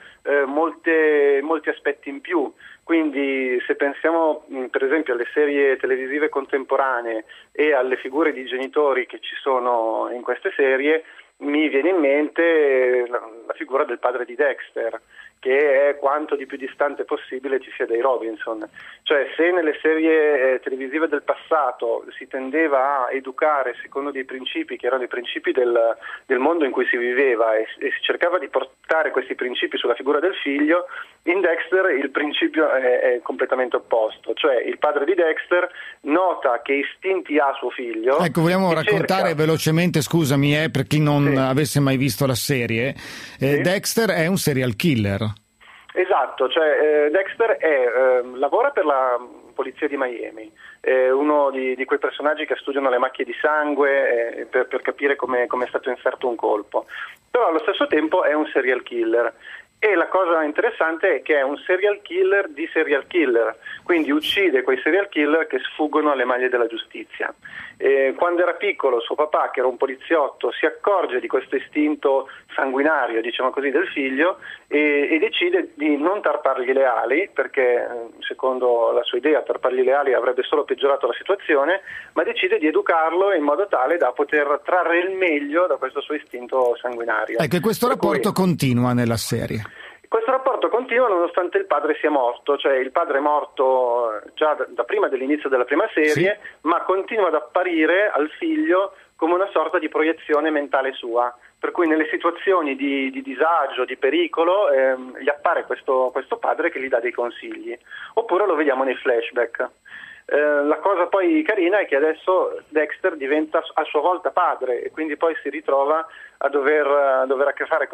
molti aspetti in più. Quindi se pensiamo per esempio alle serie televisive contemporanee e alle figure di genitori che ci sono in queste serie, mi viene in mente la figura del padre di Dexter, che è quanto di più distante possibile ci sia dai Robinson. Cioè, se nelle serie televisive del passato si tendeva a educare secondo dei principi che erano i principi del mondo in cui si viveva e si cercava di portare questi principi sulla figura del figlio, in Dexter il principio è completamente opposto. Cioè, il padre di Dexter nota che istinti ha suo figlio. Ecco, vogliamo raccontare velocemente, scusami, per chi non avesse mai visto la serie. Dexter è un serial killer. Esatto, cioè Dexter lavora per la polizia di Miami, è uno di quei personaggi che studiano le macchie di sangue per capire come è stato inferto un colpo, però allo stesso tempo è un serial killer. E la cosa interessante è che è un serial killer di serial killer, quindi uccide quei serial killer che sfuggono alle maglie della giustizia. Quando era piccolo suo papà, che era un poliziotto, si accorge di questo istinto sanguinario, diciamo così, del figlio e decide di non tarpargli le ali, perché secondo la sua idea tarpargli le ali avrebbe solo peggiorato la situazione, ma decide di educarlo in modo tale da poter trarre il meglio da questo suo istinto sanguinario. Ecco, e questo rapporto continua nella serie. Questo rapporto continua nonostante il padre sia morto, cioè il padre è morto già da prima dell'inizio della prima serie, ma continua ad apparire al figlio come una sorta di proiezione mentale sua, per cui nelle situazioni di disagio, di pericolo, gli appare questo padre che gli dà dei consigli, oppure lo vediamo nei flashback. La cosa poi carina è che adesso Dexter diventa a sua volta padre e quindi poi si ritrova a dover avere a che fare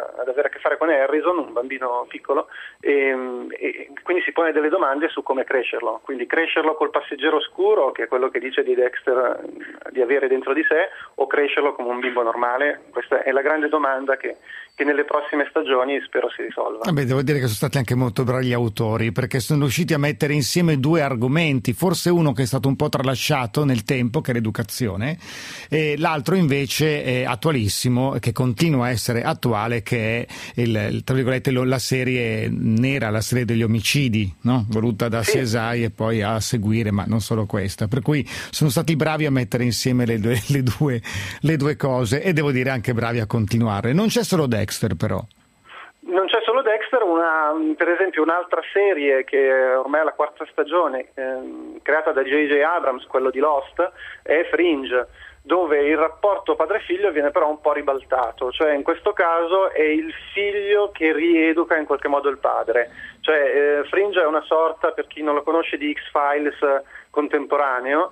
con Harrison, un bambino piccolo, e quindi si pone delle domande su come crescerlo, quindi crescerlo col passeggero oscuro, che è quello che dice di Dexter di avere dentro di sé, o crescerlo come un bimbo normale. Questa è la grande domanda che nelle prossime stagioni spero si risolva. Devo dire che sono stati anche molto bravi gli autori, perché sono riusciti a mettere insieme due argomenti, forse uno che è stato un po' tralasciato nel tempo, che è l'educazione, e l'altro invece è attualissimo, che continua a essere attuale, che è tra virgolette la serie nera, la serie degli omicidi, no? Voluta da CSI e poi a seguire, ma non solo questa, per cui sono stati bravi a mettere insieme le due cose, e devo dire anche bravi a continuare. Non c'è solo Dexter, però. Non c'è solo Dexter, per esempio un'altra serie che ormai è la quarta stagione, creata da J.J. Abrams, quello di Lost, è Fringe, dove il rapporto padre-figlio viene però un po' ribaltato, cioè in questo caso è il figlio che rieduca in qualche modo il padre. Cioè Fringe è una sorta, per chi non lo conosce, di X-Files contemporaneo,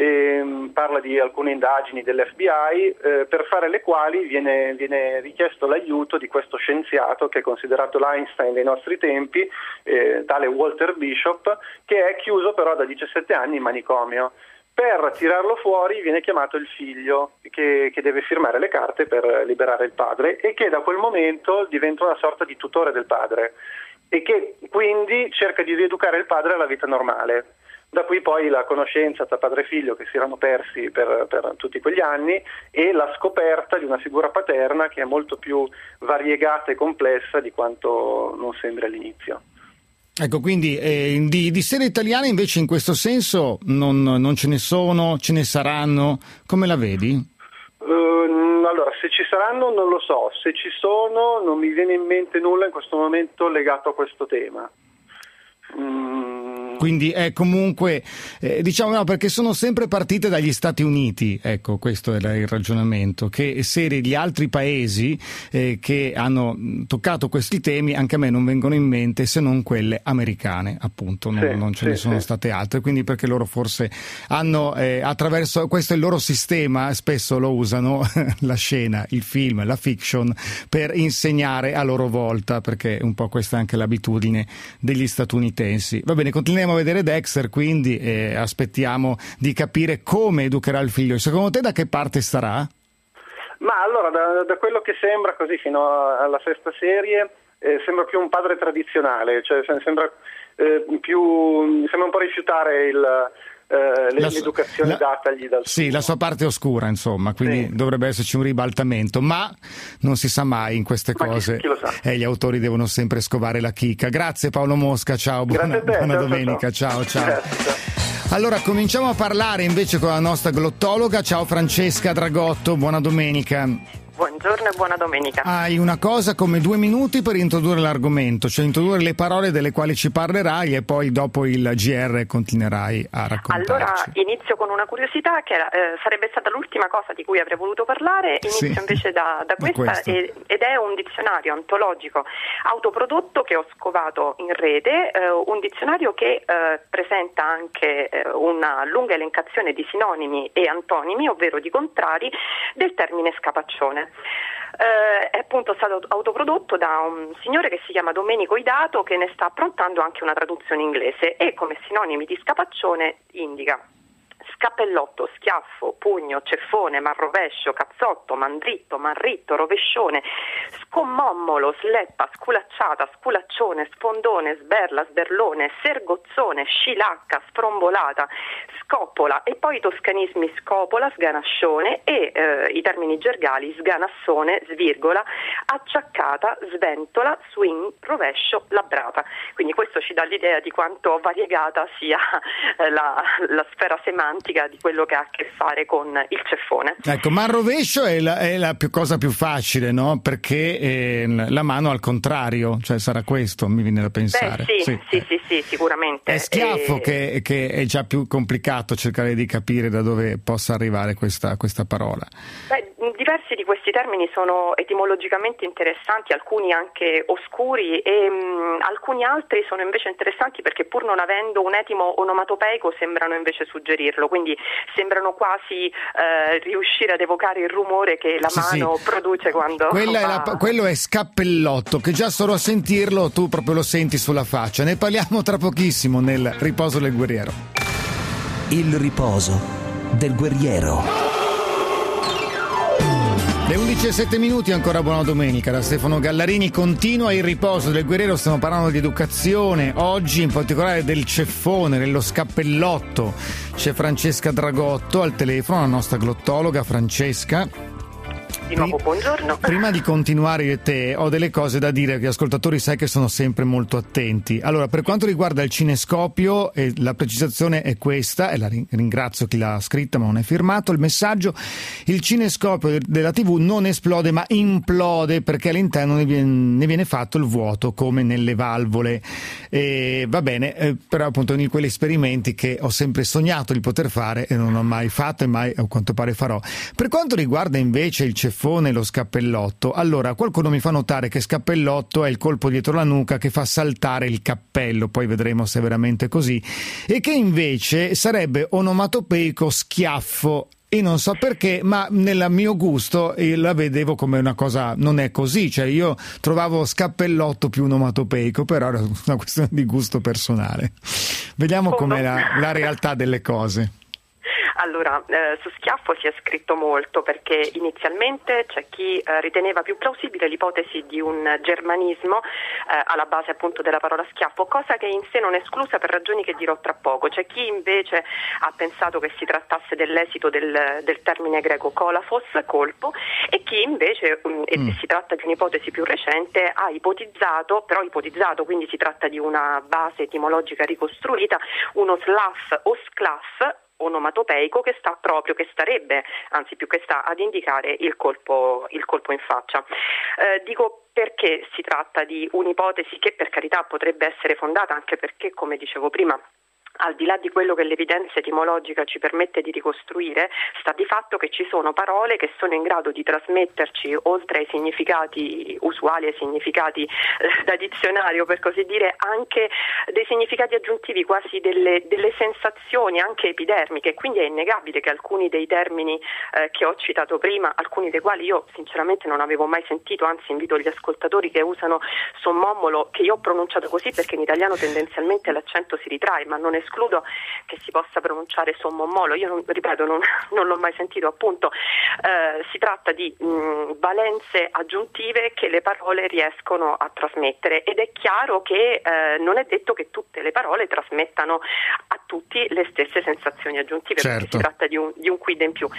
parla di alcune indagini dell'FBI per fare le quali viene richiesto l'aiuto di questo scienziato che è considerato l'Einstein dei nostri tempi, tale Walter Bishop, che è chiuso però da 17 anni in manicomio. Per tirarlo fuori viene chiamato il figlio che deve firmare le carte per liberare il padre, e che da quel momento diventa una sorta di tutore del padre e che quindi cerca di rieducare il padre alla vita normale. Da qui poi la conoscenza tra padre e figlio che si erano persi per tutti quegli anni, e la scoperta di una figura paterna che è molto più variegata e complessa di quanto non sembri all'inizio. Ecco, quindi di serie italiane invece in questo senso non ce ne sono, ce ne saranno, come la vedi? Allora, se ci saranno non lo so, se ci sono non mi viene in mente nulla in questo momento legato a questo tema. Quindi è comunque diciamo no, perché sono sempre partite dagli Stati Uniti, ecco, questo era il ragionamento, che serie di altri paesi che hanno toccato questi temi anche a me non vengono in mente se non quelle americane, appunto, non ce ne sono state altre, quindi perché loro forse hanno attraverso questo il loro sistema, spesso lo usano la scena, il film, la fiction, per insegnare a loro volta, perché un po' questa è anche l'abitudine degli statunitensi. Va bene, continuiamo a vedere Dexter, quindi aspettiamo di capire come educherà il figlio. Secondo te da che parte starà? Ma allora, da quello che sembra così fino alla sesta serie, sembra più un padre tradizionale, cioè sembra un po' rifiutare l'educazione datagli dal sì, la sua parte oscura, insomma, quindi dovrebbe esserci un ribaltamento, ma non si sa mai in queste cose. Chi lo sa? Gli autori devono sempre scovare la chicca. Grazie Paolo Mosca, ciao, buona domenica, ciao. Allora cominciamo a parlare invece con la nostra glottologa. Ciao Francesca Dragotto, buona domenica. Buongiorno e buona domenica. Hai una cosa come 2 minuti per introdurre l'argomento, cioè introdurre le parole delle quali ci parlerai e poi dopo il GR continuerai a raccontarci. Allora inizio con una curiosità che sarebbe stata l'ultima cosa di cui avrei voluto parlare, inizio invece da questa ed è un dizionario antologico autoprodotto che ho scovato in rete, un dizionario che presenta anche una lunga elencazione di sinonimi e antonimi, ovvero di contrari, del termine scapaccione. È appunto stato autoprodotto da un signore che si chiama Domenico Idato, che ne sta approntando anche una traduzione inglese e come sinonimi di scapaccione indica scappellotto, schiaffo, pugno, ceffone, manrovescio, cazzotto, mandritto, manritto, rovescione, scommommolo, sleppa, sculacciata, sculaccione, sfondone, sberla, sberlone, sergozzone, scilacca, sfrombolata, scoppola e poi i toscanismi scopola, sganascione e i termini gergali sganassone, svirgola, acciaccata, sventola, swing, rovescio, labbrata. Quindi questo ci dà l'idea di quanto variegata sia la sfera semantica di quello che ha a che fare con il ceffone. Ecco, ma il rovescio è la cosa più facile, no? Perché la mano al contrario, cioè sarà questo, mi viene da pensare. Sì, sicuramente. È schiaffo che è già più complicato cercare di capire da dove possa arrivare questa parola. Diversi di questi termini sono etimologicamente interessanti, alcuni anche oscuri e alcuni altri sono invece interessanti perché pur non avendo un etimo onomatopeico sembrano invece suggerirlo, quindi sembrano quasi riuscire ad evocare il rumore che la mano produce quando quello è scappellotto, che già solo a sentirlo tu proprio lo senti sulla faccia. Ne parliamo tra pochissimo nel riposo del guerriero. Il riposo del guerriero. Le 11:07, ancora buona domenica da Stefano Gallarini. Continua il riposo del guerriero, stiamo parlando di educazione, oggi in particolare del ceffone, dello scappellotto. C'è Francesca Dragotto al telefono, la nostra glottologa. Francesca, di nuovo buongiorno. Prima di continuare io e te ho delle cose da dire, che gli ascoltatori sai che sono sempre molto attenti. Allora, per quanto riguarda il cinescopio, la precisazione è questa, e la ringrazio chi l'ha scritta ma non è firmato il messaggio: il cinescopio della TV non esplode ma implode, perché all'interno ne viene fatto il vuoto come nelle valvole. Va bene, però appunto in quegli esperimenti che ho sempre sognato di poter fare e non ho mai fatto e mai a quanto pare farò. Per quanto riguarda invece il ceffone e lo scappellotto, allora qualcuno mi fa notare che scappellotto è il colpo dietro la nuca che fa saltare il cappello, poi vedremo se è veramente così, e che invece sarebbe onomatopeico schiaffo. E non so perché, ma nel mio gusto la vedevo come una cosa, non è così, cioè io trovavo scappellotto più onomatopeico, però era una questione di gusto personale. Vediamo com'è la realtà delle cose. Allora, su schiaffo si è scritto molto perché inizialmente c'è chi riteneva più plausibile l'ipotesi di un germanismo alla base appunto della parola schiaffo, cosa che in sé non è esclusa per ragioni che dirò tra poco. C'è chi invece ha pensato che si trattasse dell'esito del termine greco kolafos, colpo, e chi invece, si tratta di un'ipotesi più recente, ha ipotizzato, quindi si tratta di una base etimologica ricostruita, uno slaff o sclaff onomatopeico che starebbe, anzi più che sta, ad indicare il colpo in faccia. Dico perché si tratta di un'ipotesi che per carità potrebbe essere fondata, anche perché, come dicevo prima, al di là di quello che l'evidenza etimologica ci permette di ricostruire, sta di fatto che ci sono parole che sono in grado di trasmetterci, oltre ai significati usuali, ai significati da dizionario per così dire, anche dei significati aggiuntivi, quasi delle sensazioni anche epidermiche. Quindi è innegabile che alcuni dei termini che ho citato prima, alcuni dei quali io sinceramente non avevo mai sentito, anzi invito gli ascoltatori che usano sommommolo, che io ho pronunciato così perché in italiano tendenzialmente l'accento si ritrae, ma non escludo che si possa pronunciare sommo molo. Io non l'ho mai sentito, appunto. Si tratta di valenze aggiuntive che le parole riescono a trasmettere, ed è chiaro che non è detto che tutte le parole trasmettano a tutti le stesse sensazioni aggiuntive, perché si tratta di un quid in più.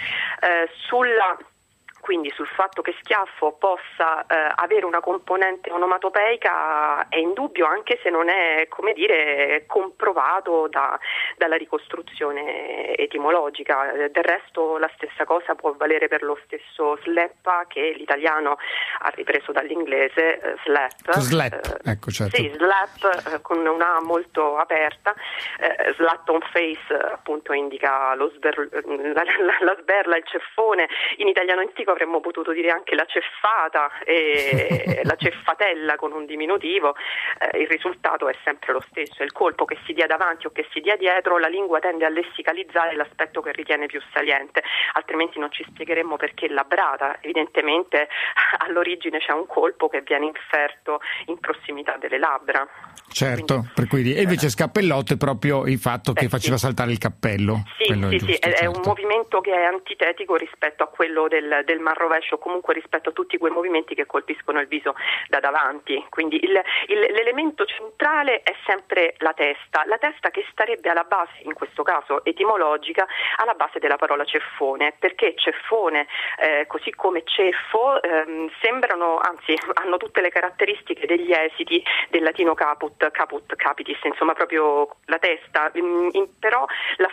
Quindi sul fatto che schiaffo possa avere una componente onomatopeica è indubbio, anche se non è, come dire, comprovato dalla ricostruzione etimologica. Del resto la stessa cosa può valere per lo stesso sleppa, che l'italiano ha ripreso dall'inglese slap. Ecco, certo. Sì, slap con una molto aperta. Slat on face appunto indica la sberla, il ceffone. In italiano antico avremmo potuto dire anche la ceffata e la ceffatella con un diminutivo. Il risultato è sempre lo stesso: il colpo che si dia davanti o che si dia dietro, la lingua tende a lessicalizzare l'aspetto che ritiene più saliente, altrimenti non ci spiegheremmo perché labrata. Evidentemente all'origine c'è un colpo che viene inferto in prossimità delle labbra. Certo, quindi, per cui e invece scappellotto è proprio il fatto che faceva saltare il cappello. Sì, è un movimento che è antitetico rispetto a quello del manrovescio, o comunque rispetto a tutti quei movimenti che colpiscono il viso da davanti. Quindi l'elemento centrale è sempre la testa che starebbe alla base, in questo caso etimologica, alla base della parola ceffone, perché ceffone, così come ceffo, sembrano, anzi hanno tutte le caratteristiche degli esiti del latino caput, capitis, insomma proprio la testa, però la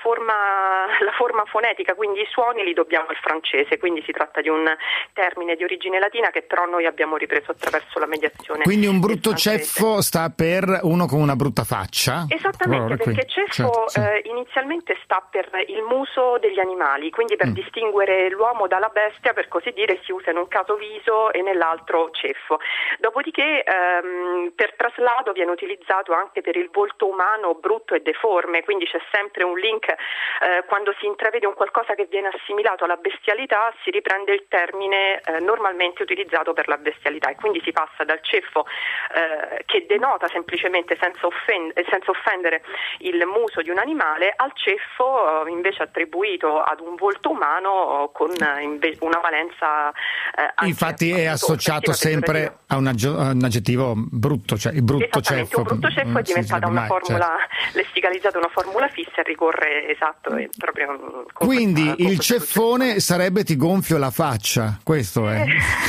forma fonetica, quindi i suoni li dobbiamo al francese, quindi si tratta di un termine di origine latina che però noi abbiamo ripreso attraverso la mediazione. Quindi un brutto ceffo sta per uno con una brutta faccia? Esattamente, perché ceffo inizialmente sta per il muso degli animali, quindi per distinguere l'uomo dalla bestia, per così dire, si usa in un caso viso e nell'altro ceffo. Dopodiché per traslato viene utilizzato anche per il volto umano brutto e deforme, quindi c'è sempre un link. Quando si intravede un qualcosa che viene assimilato alla bestialità, si riprende il termine normalmente utilizzato per la bestialità, e quindi si passa dal ceffo che denota semplicemente, senza offendere, il muso di un animale, al ceffo invece attribuito ad un volto umano con una valenza infatti è associato sempre a un aggettivo brutto, cioè il brutto ceffo. Un brutto ceffo è diventata una formula lessicalizzata, una formula fissa, e ricorre proprio. Quindi il ceffone sarebbe ti gonfio la faccia, questo è.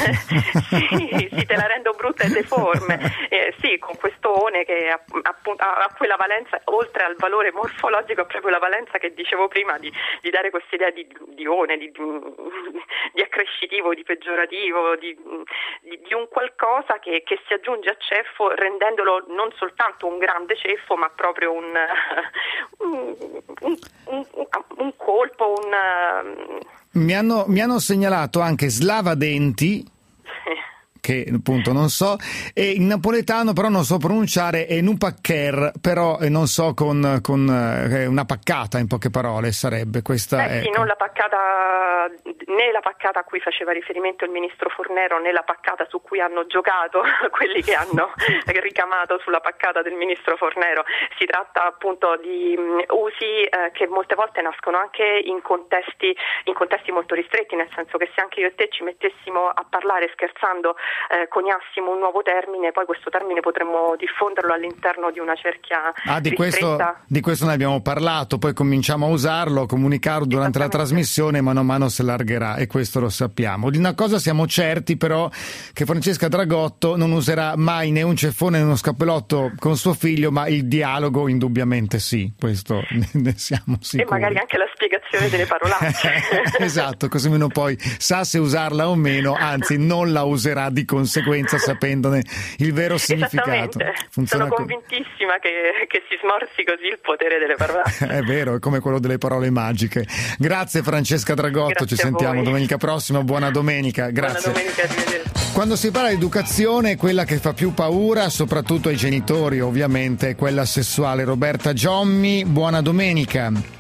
Sì, te la rendo brutta e deforme. Sì, con questo one che appunto ha quella valenza, oltre al valore morfologico, ha proprio la valenza che dicevo prima di dare questa idea di one, di accrescitivo, di peggiorativo, di un qualcosa che si aggiunge a ceffo, rendendolo non soltanto un grande ceffo, ma proprio un colpo, Mi hanno segnalato anche slavadenti, che appunto non so, e in napoletano però non so pronunciare, e nupacher, però non so con una paccata, in poche parole sarebbe questa. Sì, non la paccata, né la paccata a cui faceva riferimento il ministro Fornero, né la paccata su cui hanno giocato quelli che hanno ricamato sulla paccata del ministro Fornero. Si tratta appunto di usi che molte volte nascono anche in contesti molto ristretti, nel senso che se anche io e te ci mettessimo a parlare scherzando, coniassimo un nuovo termine, poi questo termine potremmo diffonderlo all'interno di una cerchia ristretta. Di questo ne abbiamo parlato, poi cominciamo a usarlo, a comunicarlo durante la trasmissione, mano a mano si allargherà, e questo lo sappiamo. Di una cosa siamo certi però, che Francesca Dragotto non userà mai né un ceffone né uno scappellotto con suo figlio, ma il dialogo indubbiamente sì, questo ne siamo sicuri. E magari anche la spiegazione delle parolacce. Esatto, così uno poi sa se usarla o meno, anzi non la userà di conseguenza sapendone il vero significato. Sono convintissima che si smorzi così il potere delle parole. È vero, è come quello delle parole magiche. Grazie Francesca Dragotto, grazie, ci sentiamo domenica prossima, buona domenica. Grazie. Buona domenica, arrivederci. Quando si parla di educazione, quella che fa più paura, soprattutto ai genitori ovviamente, è quella sessuale. Roberta Giommi, buona domenica.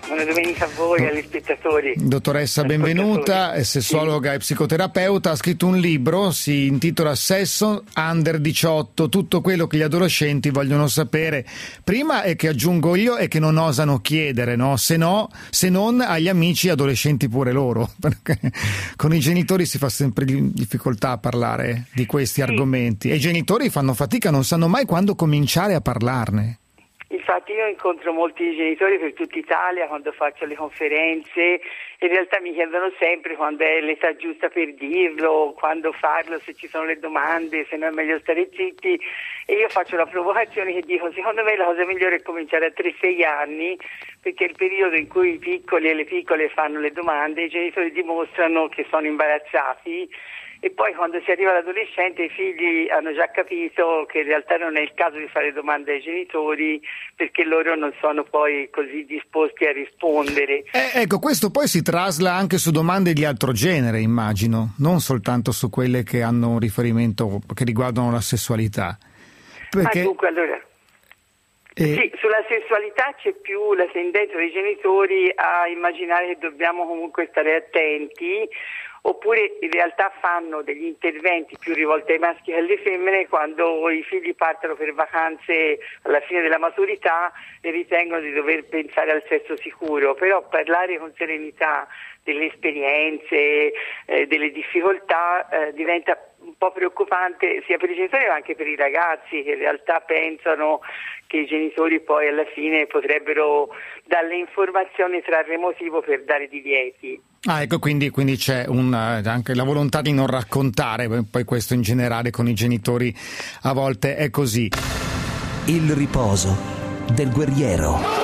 Buona domenica a voi, agli spettatori. Dottoressa, benvenuta, è sessuologa e psicoterapeuta, ha scritto un libro, si intitola Sesso Under 18, tutto quello che gli adolescenti vogliono sapere. Prima è che aggiungo io e che non osano chiedere, no? Se non agli amici adolescenti pure loro, perché con i genitori si fa sempre difficoltà a parlare di questi argomenti e i genitori fanno fatica, non sanno mai quando cominciare a parlarne. Infatti io incontro molti genitori per tutta Italia quando faccio le conferenze, in realtà mi chiedono sempre quando è l'età giusta per dirlo, quando farlo, se ci sono le domande, se no è meglio stare zitti, e io faccio la provocazione che dico secondo me la cosa migliore è cominciare a 3-6 anni, perché è il periodo in cui i piccoli e le piccole fanno le domande, i genitori dimostrano che sono imbarazzati. E poi quando si arriva all'adolescente i figli hanno già capito che in realtà non è il caso di fare domande ai genitori perché loro non sono poi così disposti a rispondere. Ecco, questo poi si trasla anche su domande di altro genere, immagino, non soltanto su quelle che hanno un riferimento che riguardano la sessualità. Perché... dunque, allora... Sì, sulla sessualità c'è più la tendenza dei genitori a immaginare che dobbiamo comunque stare attenti, oppure in realtà fanno degli interventi più rivolti ai maschi che alle femmine quando i figli partono per vacanze alla fine della maturità e ritengono di dover pensare al sesso sicuro, però parlare con serenità delle esperienze, delle difficoltà diventa un po' preoccupante sia per i genitori ma anche per i ragazzi che in realtà pensano che i genitori poi alla fine potrebbero dalle informazioni trarre motivo per dare divieti. Ecco, quindi c'è anche la volontà di non raccontare, poi questo in generale con i genitori a volte è così. Il riposo del guerriero.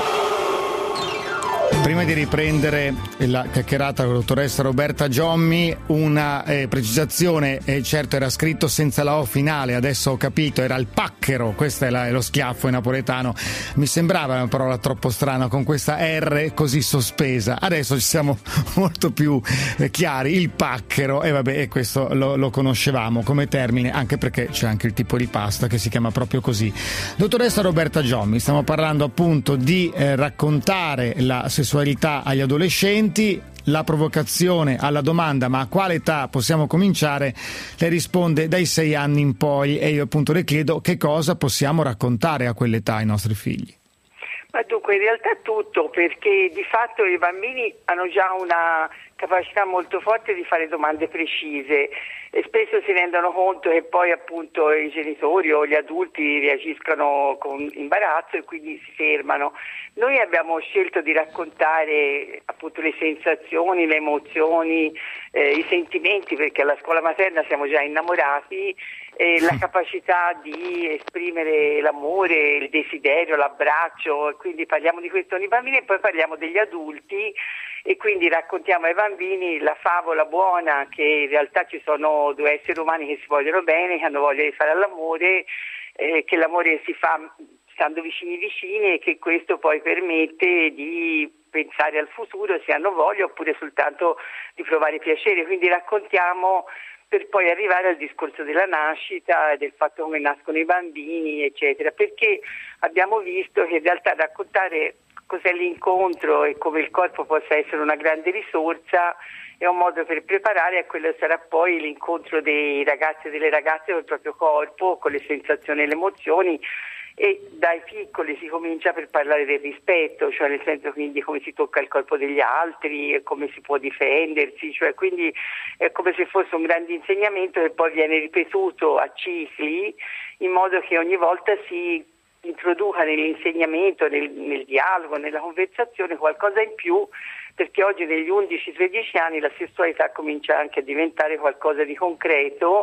Prima di riprendere la chiacchierata con la dottoressa Roberta Giommi, una precisazione, certo era scritto senza la O finale, adesso ho capito, era il pacchero, questo è lo schiaffo in napoletano, mi sembrava una parola troppo strana con questa R così sospesa, adesso ci siamo molto più chiari, il pacchero, e questo lo conoscevamo come termine, anche perché c'è anche il tipo di pasta che si chiama proprio così. Dottoressa Roberta Giommi, stiamo parlando appunto di raccontare la sessualità agli adolescenti, la provocazione alla domanda ma a quale età possiamo cominciare, lei risponde dai 6 anni in poi e io appunto le chiedo che cosa possiamo raccontare a quell'età ai nostri figli. Ma dunque in realtà tutto, perché di fatto i bambini hanno già una capacità molto forte di fare domande precise e spesso si rendono conto che poi appunto i genitori o gli adulti reagiscono con imbarazzo e quindi si fermano. Noi abbiamo scelto di raccontare appunto le sensazioni, le emozioni, i sentimenti, perché alla scuola materna siamo già innamorati, la capacità di esprimere l'amore, il desiderio, l'abbraccio, quindi parliamo di questo con i bambini e poi parliamo degli adulti e quindi raccontiamo ai bambini la favola buona che in realtà ci sono due esseri umani che si vogliono bene, che hanno voglia di fare l'amore, che l'amore si fa stando vicini e che questo poi permette di pensare al futuro se hanno voglia oppure soltanto di provare piacere, quindi raccontiamo per poi arrivare al discorso della nascita, del fatto come nascono i bambini, eccetera, perché abbiamo visto che in realtà raccontare cos'è l'incontro e come il corpo possa essere una grande risorsa è un modo per preparare a quello che sarà poi l'incontro dei ragazzi e delle ragazze con il proprio corpo, con le sensazioni e le emozioni. E dai piccoli si comincia per parlare del rispetto, cioè nel senso quindi come si tocca il corpo degli altri, come si può difendersi, cioè quindi è come se fosse un grande insegnamento che poi viene ripetuto a cicli in modo che ogni volta si introduca nell'insegnamento, nel dialogo, nella conversazione qualcosa in più, perché oggi negli 11-13 anni la sessualità comincia anche a diventare qualcosa di concreto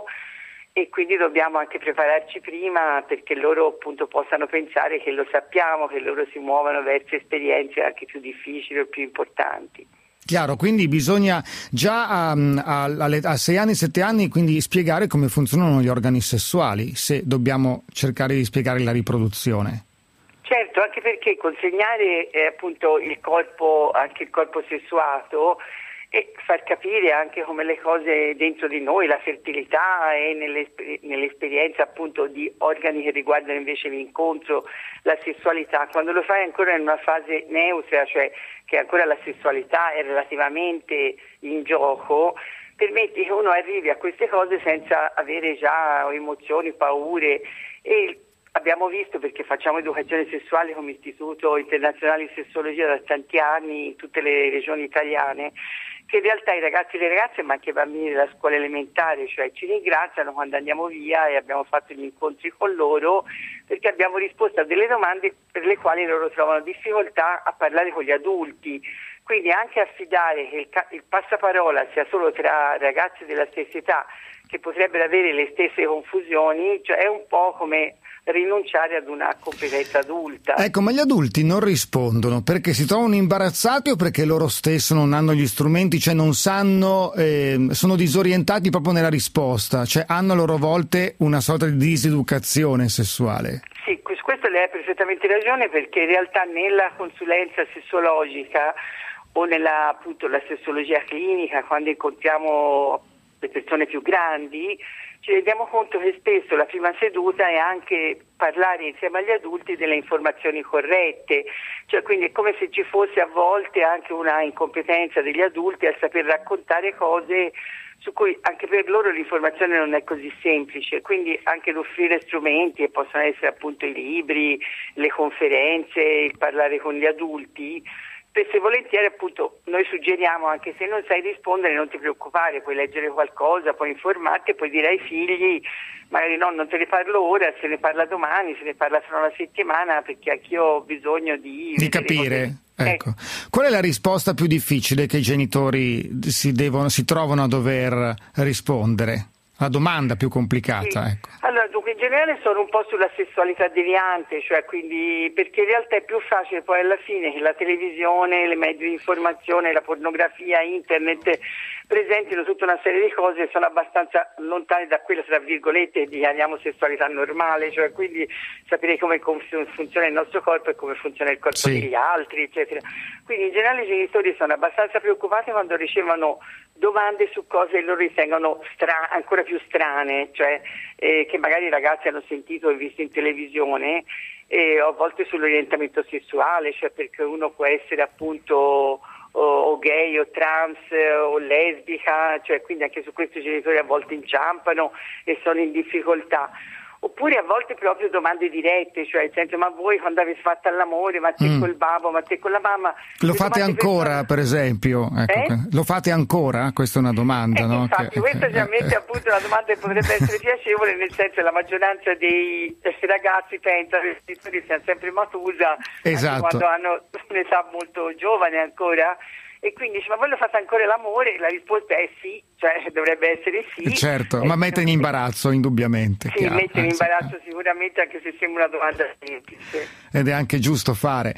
e quindi dobbiamo anche prepararci prima perché loro appunto possano pensare che lo sappiamo, che loro si muovono verso esperienze anche più difficili o più importanti. Chiaro, quindi bisogna già a 6 anni, 7 anni quindi spiegare come funzionano gli organi sessuali, se dobbiamo cercare di spiegare la riproduzione. Certo, anche perché consegnare appunto il corpo, anche il corpo sessuato, e far capire anche come le cose dentro di noi, la fertilità e nell'esperienza appunto di organi che riguardano invece l'incontro, la sessualità, quando lo fai ancora in una fase neutra, cioè che ancora la sessualità è relativamente in gioco, permetti che uno arrivi a queste cose senza avere già emozioni, paure. E abbiamo visto, perché facciamo educazione sessuale come Istituto Internazionale di Sessologia da tanti anni in tutte le regioni italiane, che in realtà i ragazzi e le ragazze, ma anche i bambini della scuola elementare, cioè ci ringraziano quando andiamo via e abbiamo fatto gli incontri con loro, perché abbiamo risposto a delle domande per le quali loro trovano difficoltà a parlare con gli adulti. Quindi anche affidare che il passaparola sia solo tra ragazzi della stessa età, che potrebbero avere le stesse confusioni, cioè è un po' come rinunciare ad una competenza adulta. Ecco, ma gli adulti non rispondono perché si trovano imbarazzati o perché loro stesso non hanno gli strumenti, cioè non sanno, sono disorientati proprio nella risposta, cioè hanno a loro volte una sorta di diseducazione sessuale? Sì, su questo lei ha perfettamente ragione, perché in realtà nella consulenza sessologica o nella appunto la sessologia clinica, quando incontriamo le persone più grandi, ci rendiamo conto che spesso la prima seduta è anche parlare insieme agli adulti delle informazioni corrette, cioè quindi è come se ci fosse a volte anche una incompetenza degli adulti a saper raccontare cose su cui anche per loro l'informazione non è così semplice, quindi anche l'offrire strumenti, che possono essere appunto i libri, le conferenze, il parlare con gli adulti. Spesso e volentieri appunto noi suggeriamo, anche se non sai rispondere non ti preoccupare, puoi leggere qualcosa, puoi informarti e puoi dire ai figli magari no, non te ne parlo ora, se ne parla domani, se ne parla fra una settimana, perché anch'io ho bisogno di capire. Ecco. Qual è la risposta più difficile che i genitori si trovano a dover rispondere? La domanda più complicata, sì. Ecco. Allora, dunque in generale sono un po' sulla sessualità deviante, cioè quindi perché in realtà è più facile poi alla fine che la televisione, le mezzi di informazione, la pornografia, internet presentino tutta una serie di cose che sono abbastanza lontane da quella, tra virgolette, che dichiariamo sessualità normale, cioè quindi sapere come funziona il nostro corpo e come funziona il corpo degli altri, eccetera. Quindi in generale i genitori sono abbastanza preoccupati quando ricevono domande su cose che loro ritengono ancora più strane, cioè che magari i ragazzi hanno sentito e visto in televisione, a volte sull'orientamento sessuale, cioè perché uno può essere appunto o gay o trans o lesbica, cioè quindi anche su questo i genitori a volte inciampano e sono in difficoltà. Oppure a volte proprio domande dirette, cioè nel senso, ma voi quando avete fatto l'amore, ma te col babbo, ma te con la mamma? Lo fate ancora, per esempio? Ecco, lo fate ancora? Questa è una domanda, no? Infatti, questa già appunto una domanda che potrebbe essere piacevole, nel senso che la maggioranza dei ragazzi pensa che i genitori siano sempre matusa, esatto, quando hanno un'età molto giovane ancora. E quindi dice, ma voi lo fate ancora l'amore? La risposta è sì, cioè dovrebbe essere sì. Certo, ma mette in imbarazzo indubbiamente. Sì, mette in imbarazzo sicuramente, anche se sembra una domanda semplice. Ed è anche giusto fare.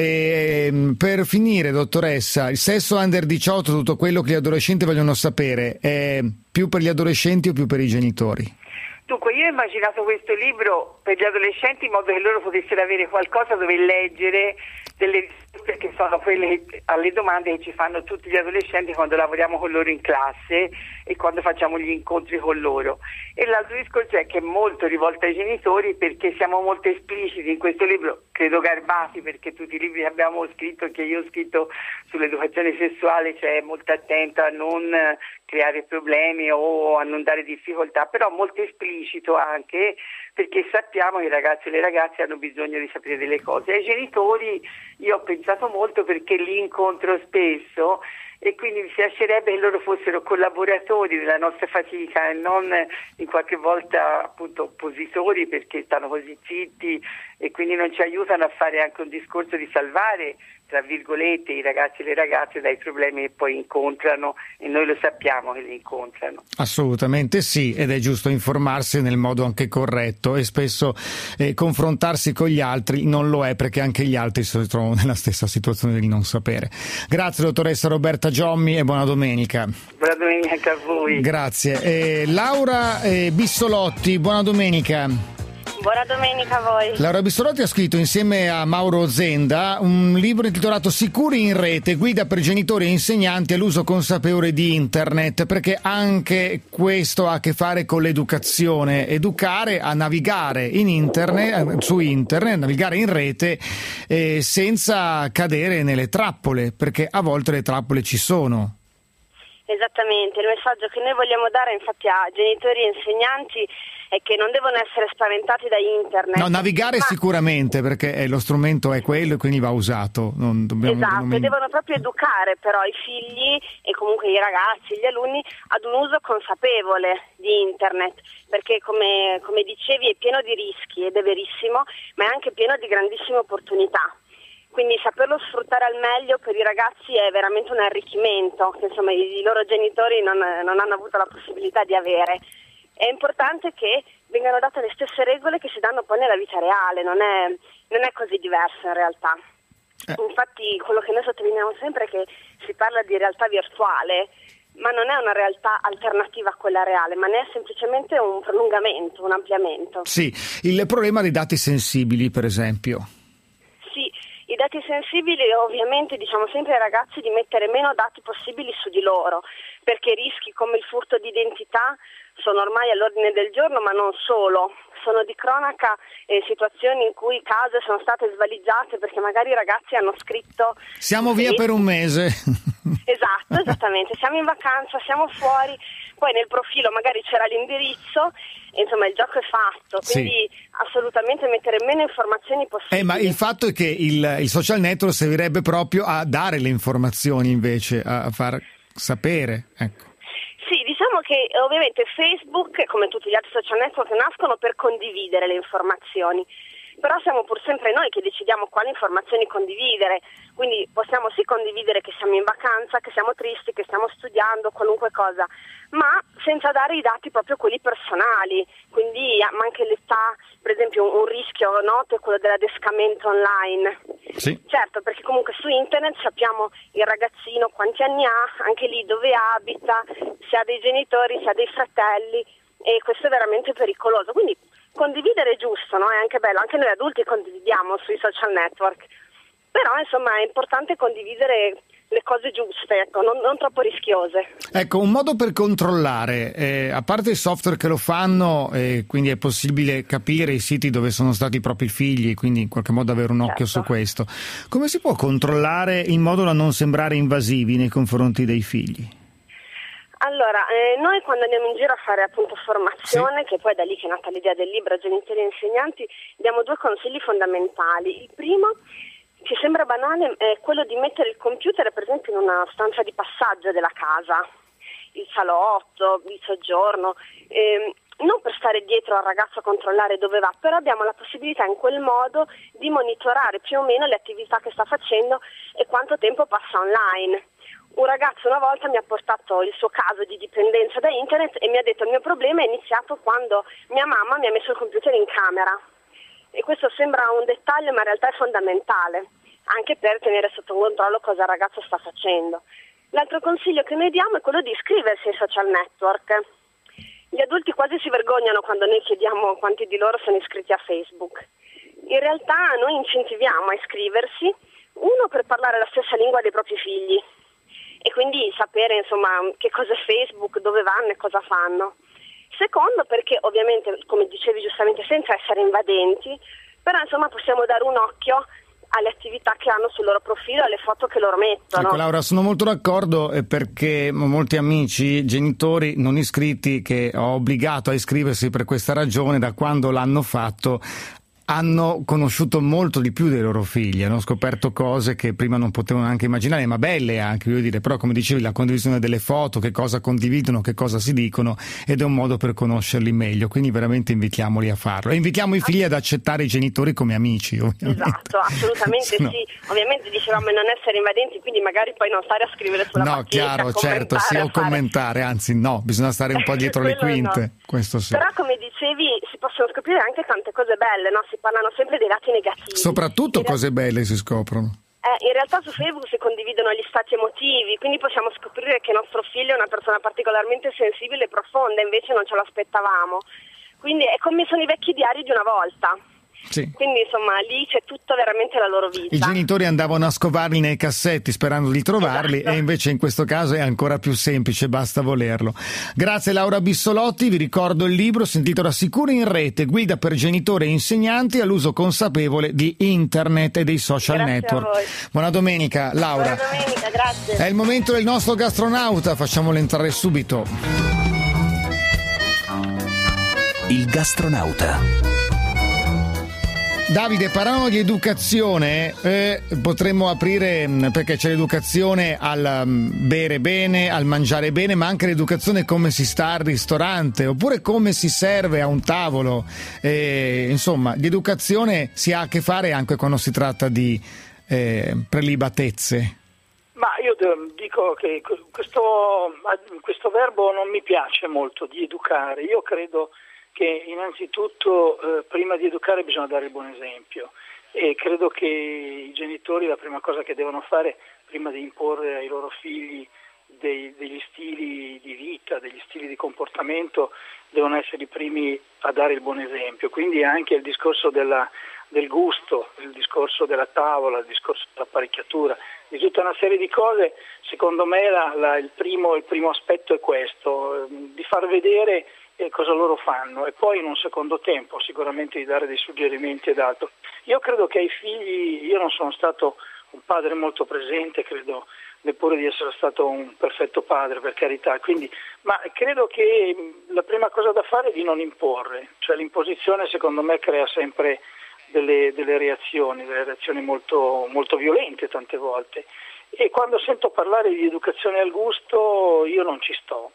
Per finire, dottoressa, il sesso under 18, tutto quello che gli adolescenti vogliono sapere, è più per gli adolescenti o più per i genitori? Dunque, io ho immaginato questo libro per gli adolescenti in modo che loro potessero avere qualcosa dove leggere delle risposte che sono quelle alle domande che ci fanno tutti gli adolescenti quando lavoriamo con loro in classe e quando facciamo gli incontri con loro. E l'altro discorso è che è molto rivolto ai genitori, perché siamo molto espliciti in questo libro, credo garbati, perché tutti i libri che abbiamo scritto, che io ho scritto sull'educazione sessuale, cioè molto attento a non creare problemi o a non dare difficoltà, però molto esplicito anche, perché sappiamo che i ragazzi e le ragazze hanno bisogno di sapere delle cose. Ai genitori io ho pensato molto, perché li incontro spesso e quindi mi piacerebbe che loro fossero collaboratori della nostra fatica e non in qualche volta appunto oppositori, perché stanno così zitti e quindi non ci aiutano a fare anche un discorso di salvare, tra virgolette, i ragazzi e le ragazze dai problemi che poi incontrano, e noi lo sappiamo che li incontrano. Assolutamente sì, ed è giusto informarsi nel modo anche corretto, e spesso confrontarsi con gli altri non lo è, perché anche gli altri si trovano nella stessa situazione di non sapere. Grazie dottoressa Roberta Giommi e buona domenica. Buona domenica anche a voi. Grazie. Laura Bissolotti, buona domenica. Buona domenica a voi. Laura Bistorotti ha scritto insieme a Mauro Zenda un libro intitolato Sicuri in rete, guida per genitori e insegnanti all'uso consapevole di internet, perché anche questo ha a che fare con l'educazione, educare a navigare in internet, su internet, navigare in rete senza cadere nelle trappole, perché a volte le trappole ci sono. Esattamente, il messaggio che noi vogliamo dare infatti a genitori e insegnanti è che non devono essere spaventati da internet. No, navigare sicuramente, perché lo strumento è quello e quindi va usato. Devono proprio educare però i figli e comunque i ragazzi, gli alunni ad un uso consapevole di internet, perché come dicevi è pieno di rischi ed è verissimo, ma è anche pieno di grandissime opportunità. Quindi saperlo sfruttare al meglio per i ragazzi è veramente un arricchimento che insomma i loro genitori non hanno avuto la possibilità di avere. È importante che vengano date le stesse regole che si danno poi nella vita reale, non è così diverso in realtà. Infatti quello che noi sottolineiamo sempre è che si parla di realtà virtuale, ma non è una realtà alternativa a quella reale, ma ne è semplicemente un prolungamento, un ampliamento. Sì, il problema dei dati sensibili, per esempio. Sì, i dati sensibili ovviamente diciamo sempre ai ragazzi di mettere meno dati possibili su di loro, perché rischi come il furto di identità sono ormai all'ordine del giorno, ma non solo. Sono di cronaca situazioni in cui case sono state svaligiate perché magari i ragazzi hanno scritto siamo via per un mese. Esatto, esattamente, siamo in vacanza, siamo fuori, poi nel profilo magari c'era l'indirizzo e insomma il gioco è fatto, quindi assolutamente mettere meno informazioni possibili. Ma il fatto è che il social network servirebbe proprio a dare le informazioni invece, a far sapere, ecco. Sì, diciamo che ovviamente Facebook, come tutti gli altri social network, nascono per condividere le informazioni, però siamo pur sempre noi che decidiamo quali informazioni condividere, quindi possiamo sì condividere che siamo in vacanza, che siamo tristi, che stiamo studiando, qualunque cosa, ma senza dare i dati proprio quelli personali, quindi ma anche l'età, per esempio un rischio noto è quello dell'adescamento online. Sì. Certo, perché comunque su internet sappiamo il ragazzino quanti anni ha, anche lì dove abita, se ha dei genitori, se ha dei fratelli, e questo è veramente pericoloso, quindi condividere è giusto, no? È anche bello, anche noi adulti condividiamo sui social network, però insomma è importante condividere le cose giuste, ecco, non troppo rischiose. Ecco, un modo per controllare, a parte i software che lo fanno, quindi è possibile capire i siti dove sono stati i propri figli, quindi in qualche modo avere un occhio su questo. Come si può controllare in modo da non sembrare invasivi nei confronti dei figli? Allora, noi quando andiamo in giro a fare appunto formazione, che poi è da lì che è nata l'idea del libro Genitori e Insegnanti, diamo 2 consigli fondamentali. Il primo, che sembra banale, è quello di mettere il computer per esempio in una stanza di passaggio della casa, il salotto, il soggiorno, non per stare dietro al ragazzo a controllare dove va, però abbiamo la possibilità in quel modo di monitorare più o meno le attività che sta facendo e quanto tempo passa online. Un ragazzo una volta mi ha portato il suo caso di dipendenza da internet e mi ha detto il mio problema è iniziato quando mia mamma mi ha messo il computer in camera, e questo sembra un dettaglio ma in realtà è fondamentale anche per tenere sotto controllo cosa il ragazzo sta facendo. L'altro consiglio che noi diamo è quello di iscriversi ai social network. Gli adulti quasi si vergognano quando noi chiediamo quanti di loro sono iscritti a Facebook. In realtà noi incentiviamo a iscriversi, uno per parlare la stessa lingua dei propri figli e quindi sapere insomma che cosa è Facebook, dove vanno e cosa fanno. Secondo, perché ovviamente, come dicevi giustamente, senza essere invadenti, però insomma possiamo dare un occhio alle attività che hanno sul loro profilo, alle foto che loro mettono. Ecco Laura, sono molto d'accordo, perché molti amici, genitori non iscritti che ho obbligato a iscriversi per questa ragione, da quando l'hanno fatto hanno conosciuto molto di più dei loro figli, hanno scoperto cose che prima non potevano neanche immaginare, ma belle anche, voglio dire, però come dicevi la condivisione delle foto, che cosa condividono, che cosa si dicono, ed è un modo per conoscerli meglio, quindi veramente invitiamoli a farlo e invitiamo i figli ad accettare i genitori come amici, ovviamente. Esatto, assolutamente no. Sì, ovviamente dicevamo non essere invadenti, quindi magari poi non stare a scrivere sulla bacheca. No, chiaro, certo, sì, o commentare, anzi no, bisogna stare un po' dietro le quinte, no. Questo sì. Però come dicevi si possono scoprire anche tante cose belle, no? Si parlano sempre dei lati negativi. Soprattutto cose belle si scoprono. In realtà su Facebook si condividono gli stati emotivi, quindi possiamo scoprire che nostro figlio è una persona particolarmente sensibile e profonda, invece non ce l'aspettavamo. Quindi è come sono i vecchi diari di una volta. Sì. Quindi insomma lì c'è tutta veramente la loro vita. I genitori andavano a scovarli nei cassetti sperando di trovarli, esatto. E invece in questo caso è ancora più semplice, basta volerlo. Grazie Laura Bissolotti, vi ricordo il libro, si intitola Sicuri in rete, guida per genitori e insegnanti all'uso consapevole di internet e dei social Grazie network. a voi. Buona domenica Laura. Buona domenica, grazie. È il momento del nostro gastronauta, facciamolo entrare subito. Il gastronauta. Davide, parlando di educazione, potremmo aprire, perché c'è l'educazione al bere bene, al mangiare bene, ma anche l'educazione come si sta al ristorante, oppure come si serve a un tavolo. Insomma, di educazione si ha a che fare anche quando si tratta di prelibatezze. Ma io dico che questo verbo non mi piace molto, di educare. Io credo che innanzitutto prima di educare bisogna dare il buon esempio, e credo che i genitori la prima cosa che devono fare prima di imporre ai loro figli degli stili di vita, degli stili di comportamento, devono essere i primi a dare il buon esempio. Quindi anche il discorso del gusto, il discorso della tavola, il discorso dell'apparecchiatura, di tutta una serie di cose, secondo me il primo aspetto è questo, di far vedere cosa loro fanno, e poi in un secondo tempo sicuramente di dare dei suggerimenti ed altro. Io credo che ai figli, io non sono stato un padre molto presente, credo neppure di essere stato un perfetto padre, per carità, ma credo che la prima cosa da fare è di non imporre, cioè l'imposizione secondo me crea sempre delle reazioni molto, molto violente tante volte, e quando sento parlare di educazione al gusto io non ci sto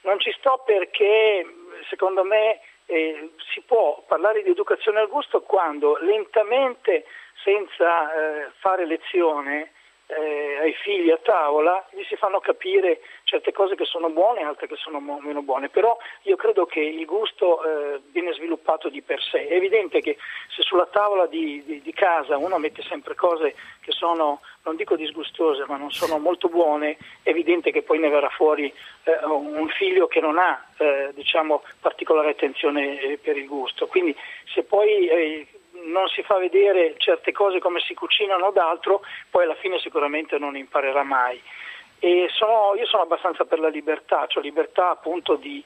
perché secondo me si può parlare di educazione al gusto quando lentamente, senza fare lezione ai figli a tavola, gli si fanno capire certe cose che sono buone e altre che sono meno buone. Però io credo che il gusto viene sviluppato di per sé. È evidente che se sulla tavola di casa uno mette sempre cose che sono, non dico disgustose, ma non sono molto buone, è evidente che poi ne verrà fuori un figlio che non ha particolare attenzione per il gusto. Quindi se poi non si fa vedere certe cose come si cucinano o d'altro, poi alla fine sicuramente non imparerà mai. E io sono abbastanza per la libertà, cioè libertà appunto di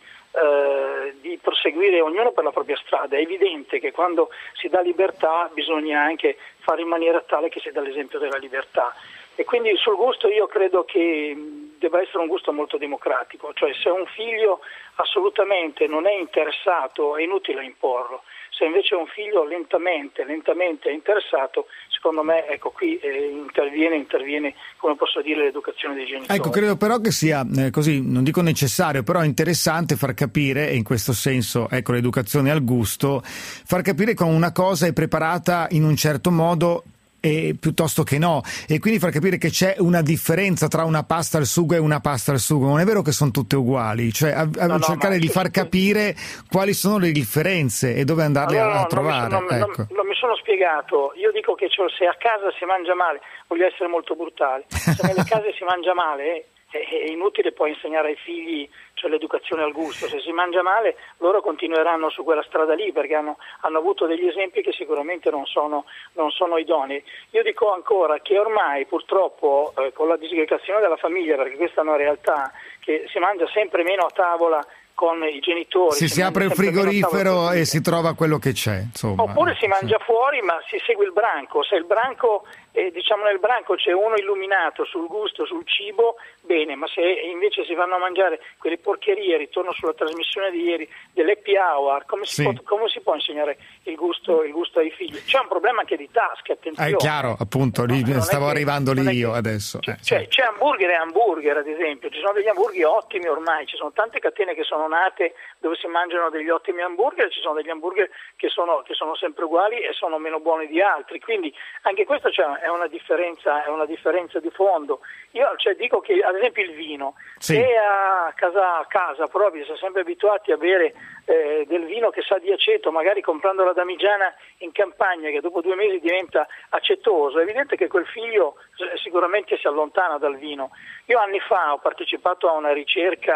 proseguire ognuno per la propria strada. È evidente che quando si dà libertà bisogna anche fare in maniera tale che si dà l'esempio della libertà. E quindi sul gusto io credo che debba essere un gusto molto democratico, cioè se un figlio assolutamente non è interessato è inutile imporlo. Se invece un figlio lentamente è interessato, secondo me qui interviene, come posso dire, l'educazione dei genitori. Ecco, credo però che sia così, non dico necessario, però interessante far capire, e in questo senso l'educazione al gusto, far capire come una cosa è preparata in un certo modo e piuttosto che no, e quindi far capire che c'è una differenza tra una pasta al sugo e una pasta al sugo. Non è vero che sono tutte uguali, cioè cercare di far capire quali sono le differenze e dove andarle a trovare. Non mi sono spiegato. Io dico che se a casa si mangia male, voglio essere molto brutale, se nelle case si mangia male è inutile poi insegnare ai figli, cioè l'educazione al gusto. Se si mangia male loro continueranno su quella strada lì, perché hanno avuto degli esempi che sicuramente non sono idonei. Io dico ancora che ormai purtroppo con la disgregazione della famiglia, perché questa è una realtà, che si mangia sempre meno a tavola con i genitori. Si apre il frigorifero e si trova quello che c'è, insomma. Oppure si mangia fuori, ma si segue il branco. Se il branco, nel branco c'è uno illuminato sul gusto, sul cibo, bene, ma se invece si vanno a mangiare quelle porcherie, ritorno sulla trasmissione di ieri, dell'happy hour, come si può insegnare il gusto ai figli? C'è un problema anche di tasche, attenzione. È chiaro, appunto, stavo arrivando lì io adesso. C'è hamburger e hamburger, ad esempio, ci sono degli hamburger ottimi ormai, ci sono tante catene che sono nate dove si mangiano degli ottimi hamburger, ci sono degli hamburger che sono sempre uguali e sono meno buoni di altri, quindi anche questo è una differenza di fondo. Io dico che ad esempio il vino, se a casa proprio si è sempre abituati a bere del vino che sa di aceto, magari comprando la damigiana in campagna che dopo 2 mesi diventa acetoso, è evidente che quel figlio sicuramente si allontana dal vino. Io anni fa ho partecipato a una ricerca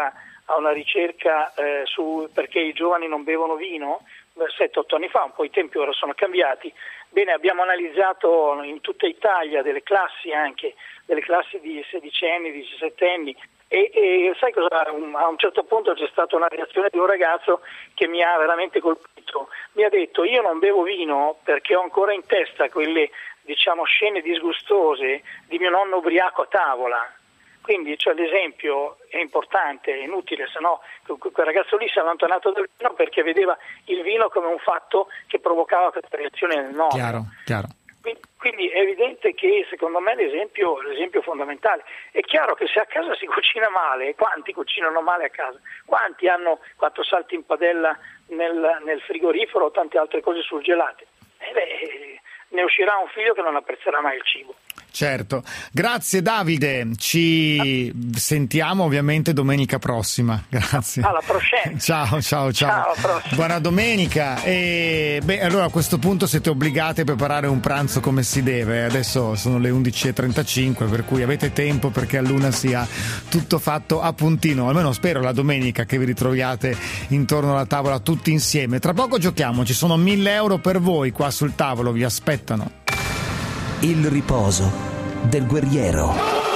a una ricerca su perché i giovani non bevono vino 7-8 anni fa, un po' i tempi ora sono cambiati. Bene, abbiamo analizzato in tutta Italia delle classi di 16 anni, 17 anni e sai cosa? A un certo punto c'è stata una reazione di un ragazzo che mi ha veramente colpito. Mi ha detto: io non bevo vino perché ho ancora in testa quelle, diciamo, scene disgustose di mio nonno ubriaco a tavola. Quindi, cioè, l'esempio è importante, è inutile, se no quel ragazzo lì si è allontanato dal vino perché vedeva il vino come un fatto che provocava questa reazione nel nonno. Chiaro. Quindi è evidente che, secondo me, l'esempio fondamentale. È chiaro che se a casa si cucina male, quanti cucinano male a casa? Quanti hanno 4 salti in padella nel frigorifero o tante altre cose surgelate? Ne uscirà un figlio che non apprezzerà mai il cibo. Certo, grazie Davide, ci sentiamo ovviamente domenica prossima, grazie. Alla prossima. Ciao. Buona domenica e allora a questo punto siete obbligati a preparare un pranzo come si deve, adesso sono le 11:35 per cui avete tempo perché all'1 sia tutto fatto a puntino, almeno spero la domenica che vi ritroviate intorno alla tavola tutti insieme. Tra poco giochiamo, ci sono 1.000 euro per voi qua sul tavolo, vi aspettano. Il riposo del guerriero.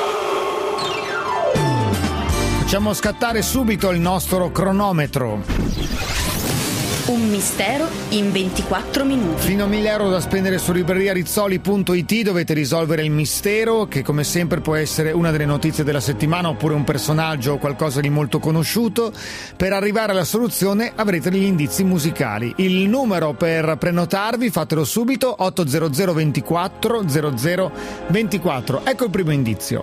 Facciamo scattare subito il nostro cronometro. Un mistero in 24 minuti. Fino a 1.000 euro da spendere su libreriarizzoli.it. Dovete risolvere il mistero, che come sempre può essere una delle notizie della settimana oppure un personaggio o qualcosa di molto conosciuto. Per arrivare alla soluzione avrete degli indizi musicali. Il numero per prenotarvi, fatelo subito, 800 24 00 24. Ecco il primo indizio.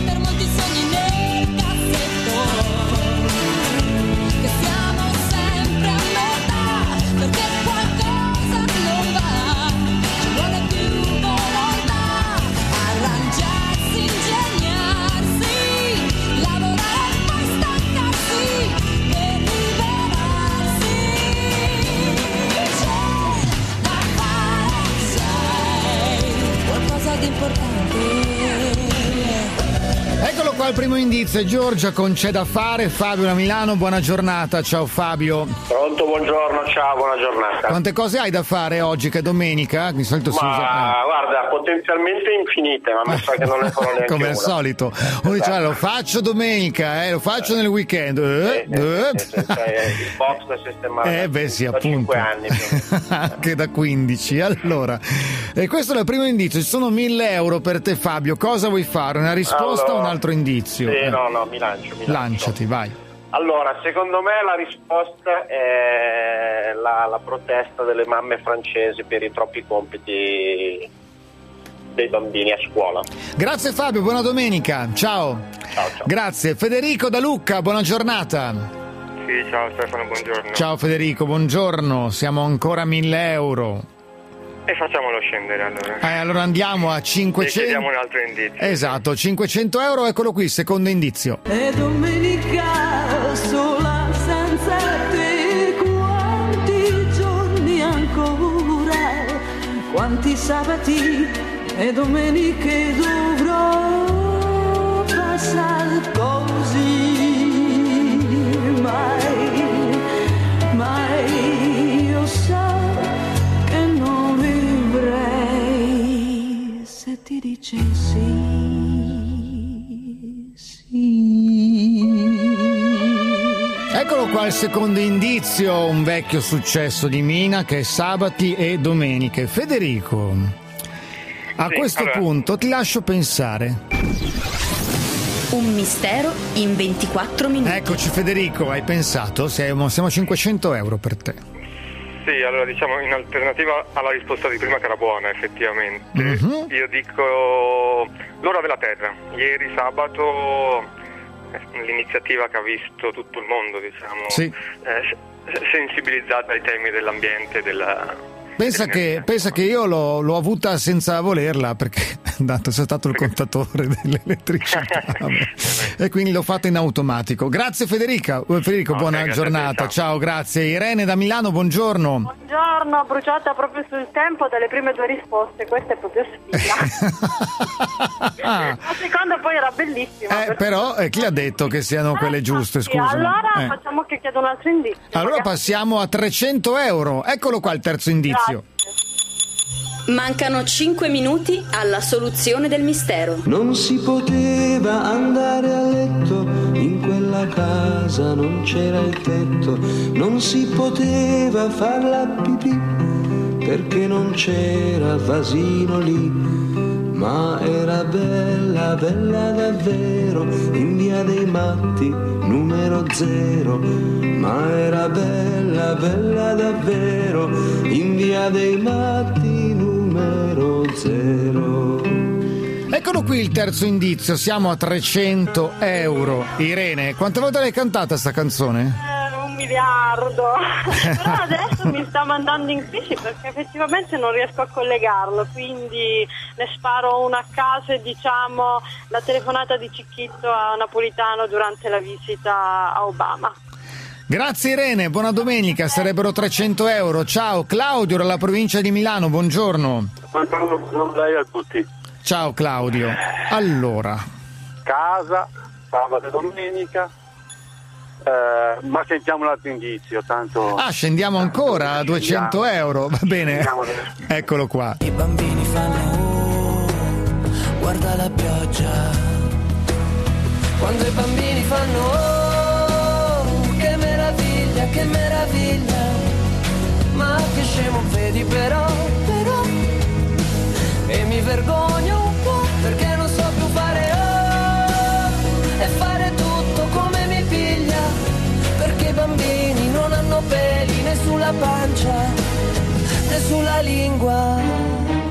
Eccolo qua il primo indizio, Giorgia con C'è da fare, Fabio da Milano, buona giornata, ciao Fabio. Pronto, buongiorno, ciao, buona giornata. Quante cose hai da fare oggi che è domenica? Di solito si usa... guarda, potenzialmente infinite, ma mi sa che non ne farò neanche come una. al solito, uno dice lo faccio domenica, lo faccio nel weekend. Il box da sistemare sì, da appunto. 5 anni. Anche da 15. Allora, e questo è il primo indizio, ci sono 1.000 euro per te Fabio, cosa vuoi fare? Una risposta o un altro indizio? Sì, no, mi lancio. Lanciati, vai. Allora, secondo me la risposta è la protesta delle mamme francesi per i troppi compiti dei bambini a scuola. Grazie Fabio, buona domenica, ciao. Grazie. Federico da Lucca, buona giornata. Sì, ciao Stefano, buongiorno. Ciao Federico, buongiorno, siamo ancora a 1.000 euro. E facciamolo scendere allora. Allora andiamo a 500. E chiediamo un altro indizio. Esatto, 500 euro, eccolo qui, secondo indizio. E domenica sola senza te, quanti giorni ancora, quanti sabati e domeniche dovrò passare così, mai io so che non vivrei se ti dicessi sì. Eccolo qua il secondo indizio, un vecchio successo di Mina che è sabati e domeniche. Federico, a questo punto ti lascio pensare. Un mistero in 24 minuti. Eccoci Federico, hai pensato? Siamo a 500 euro per te. Sì, allora diciamo in alternativa alla risposta di prima che era buona effettivamente. Io dico L'ora della terra. Ieri sabato l'iniziativa che ha visto tutto il mondo, diciamo, sì. Sensibilizzata ai temi dell'ambiente, Pensa che io l'ho avuta senza volerla, perché tanto sono stato il contatore dell'elettricità e quindi l'ho fatta in automatico. Grazie Federico, buona giornata, ciao, grazie. Irene da Milano, buongiorno. Buongiorno, bruciata proprio sul tempo dalle prime due risposte, questa è proprio sfida. Ah. La seconda poi era bellissima. Però chi ha detto che siano quelle giuste, scusa? Allora facciamo che chiedo un altro indizio. Allora passiamo a 300 euro. Eccolo qua il terzo indizio. Mancano 5 minuti alla soluzione del mistero. Non si poteva andare a letto, in quella casa non c'era il tetto, non si poteva far la pipì, perché non c'era vasino lì, ma era bella, bella davvero, in via dei Matti, numero 0, ma era bella, bella davvero, in via dei Matti, numero 0. Eccolo qui il terzo indizio, siamo a 300 euro. Irene, quante volte l'hai cantata sta canzone? 1 miliardo. Però adesso mi sta mandando in crisi perché effettivamente non riesco a collegarlo, quindi ne sparo una a caso e diciamo la telefonata di Cicchitto a Napolitano durante la visita a Obama. Grazie Irene, buona domenica, sarebbero 300 euro. Ciao, Claudio dalla provincia di Milano, buongiorno. Buongiorno a tutti. Ciao Claudio. Allora, casa, sabato e domenica, ma sentiamo un altro indizio, tanto... scendiamo ancora a 200 euro, va bene, eccolo qua. I bambini fanno guarda la pioggia, quando i bambini fanno che meraviglia, ma che scemo vedi però, e mi vergogno un po' perché non so più fare e fare tutto come mi piglia, perché i bambini non hanno peli né sulla pancia né sulla lingua.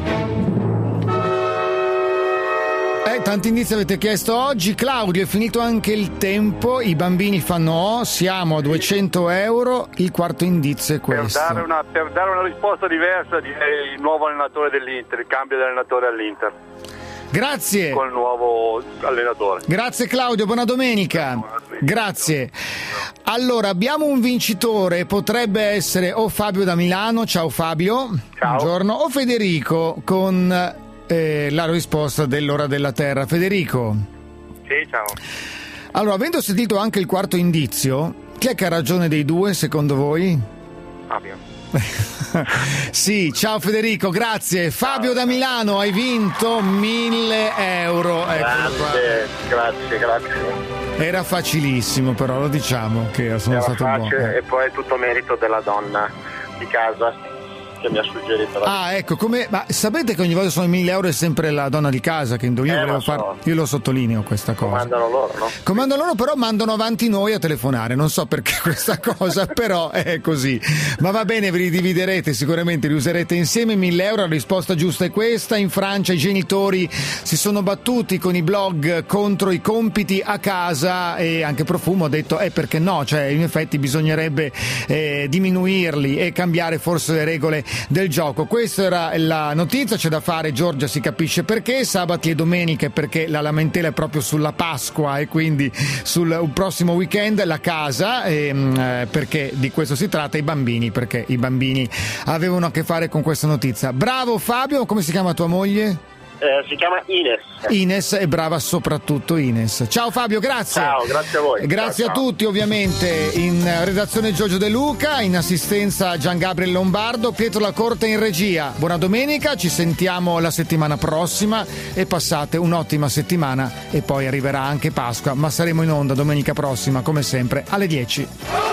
Tanti indizi avete chiesto oggi. Claudio, è finito anche il tempo, i bambini fanno siamo a 200 euro, il quarto indizio è questo. Per dare una risposta diversa direi il nuovo allenatore dell'Inter, il cambio di allenatore all'Inter. Grazie. Con il nuovo allenatore. Grazie Claudio, buona domenica. Grazie. Allora, abbiamo un vincitore, potrebbe essere o Fabio da Milano, ciao Fabio. Ciao. Buongiorno, o Federico con la risposta dell'ora della Terra. Federico. Sì, ciao. Allora, avendo sentito anche il quarto indizio, chi è che ha ragione dei due secondo voi? Fabio. Sì, ciao Federico, grazie. Fabio da Milano, hai vinto 1.000 euro. Grazie. Era facilissimo, però lo diciamo che sono stato buono. E poi è tutto merito della donna di casa che mi ha suggerito ecco, ma sapete che ogni volta sono 1.000 euro è sempre la donna di casa che indovina. Io lo sottolineo questa cosa. Comandano loro, no? Comandano loro, però mandano avanti noi a telefonare, non so perché questa cosa, però è così. Ma va bene, ve li dividerete, sicuramente li userete insieme. 1.000 euro, la risposta giusta è questa. In Francia i genitori si sono battuti con i blog contro i compiti a casa e anche Profumo ha detto perché no, cioè in effetti bisognerebbe diminuirli e cambiare forse le regole del gioco. Questa era la notizia, c'è da fare, Giorgia si capisce perché, sabati e domeniche perché la lamentela è proprio sulla Pasqua e quindi sul prossimo weekend, la casa perché di questo si tratta, i bambini perché i bambini avevano a che fare con questa notizia. Bravo Fabio, come si chiama tua moglie? Si chiama Ines. Ines è brava soprattutto Ines. Ciao Fabio, grazie. Ciao, grazie a voi. Grazie ciao. A tutti, ovviamente in redazione Giorgio De Luca, in assistenza Gian Gabriel Lombardo, Pietro La Corte in regia. Buona domenica, ci sentiamo la settimana prossima e passate un'ottima settimana e poi arriverà anche Pasqua, ma saremo in onda domenica prossima come sempre alle 10.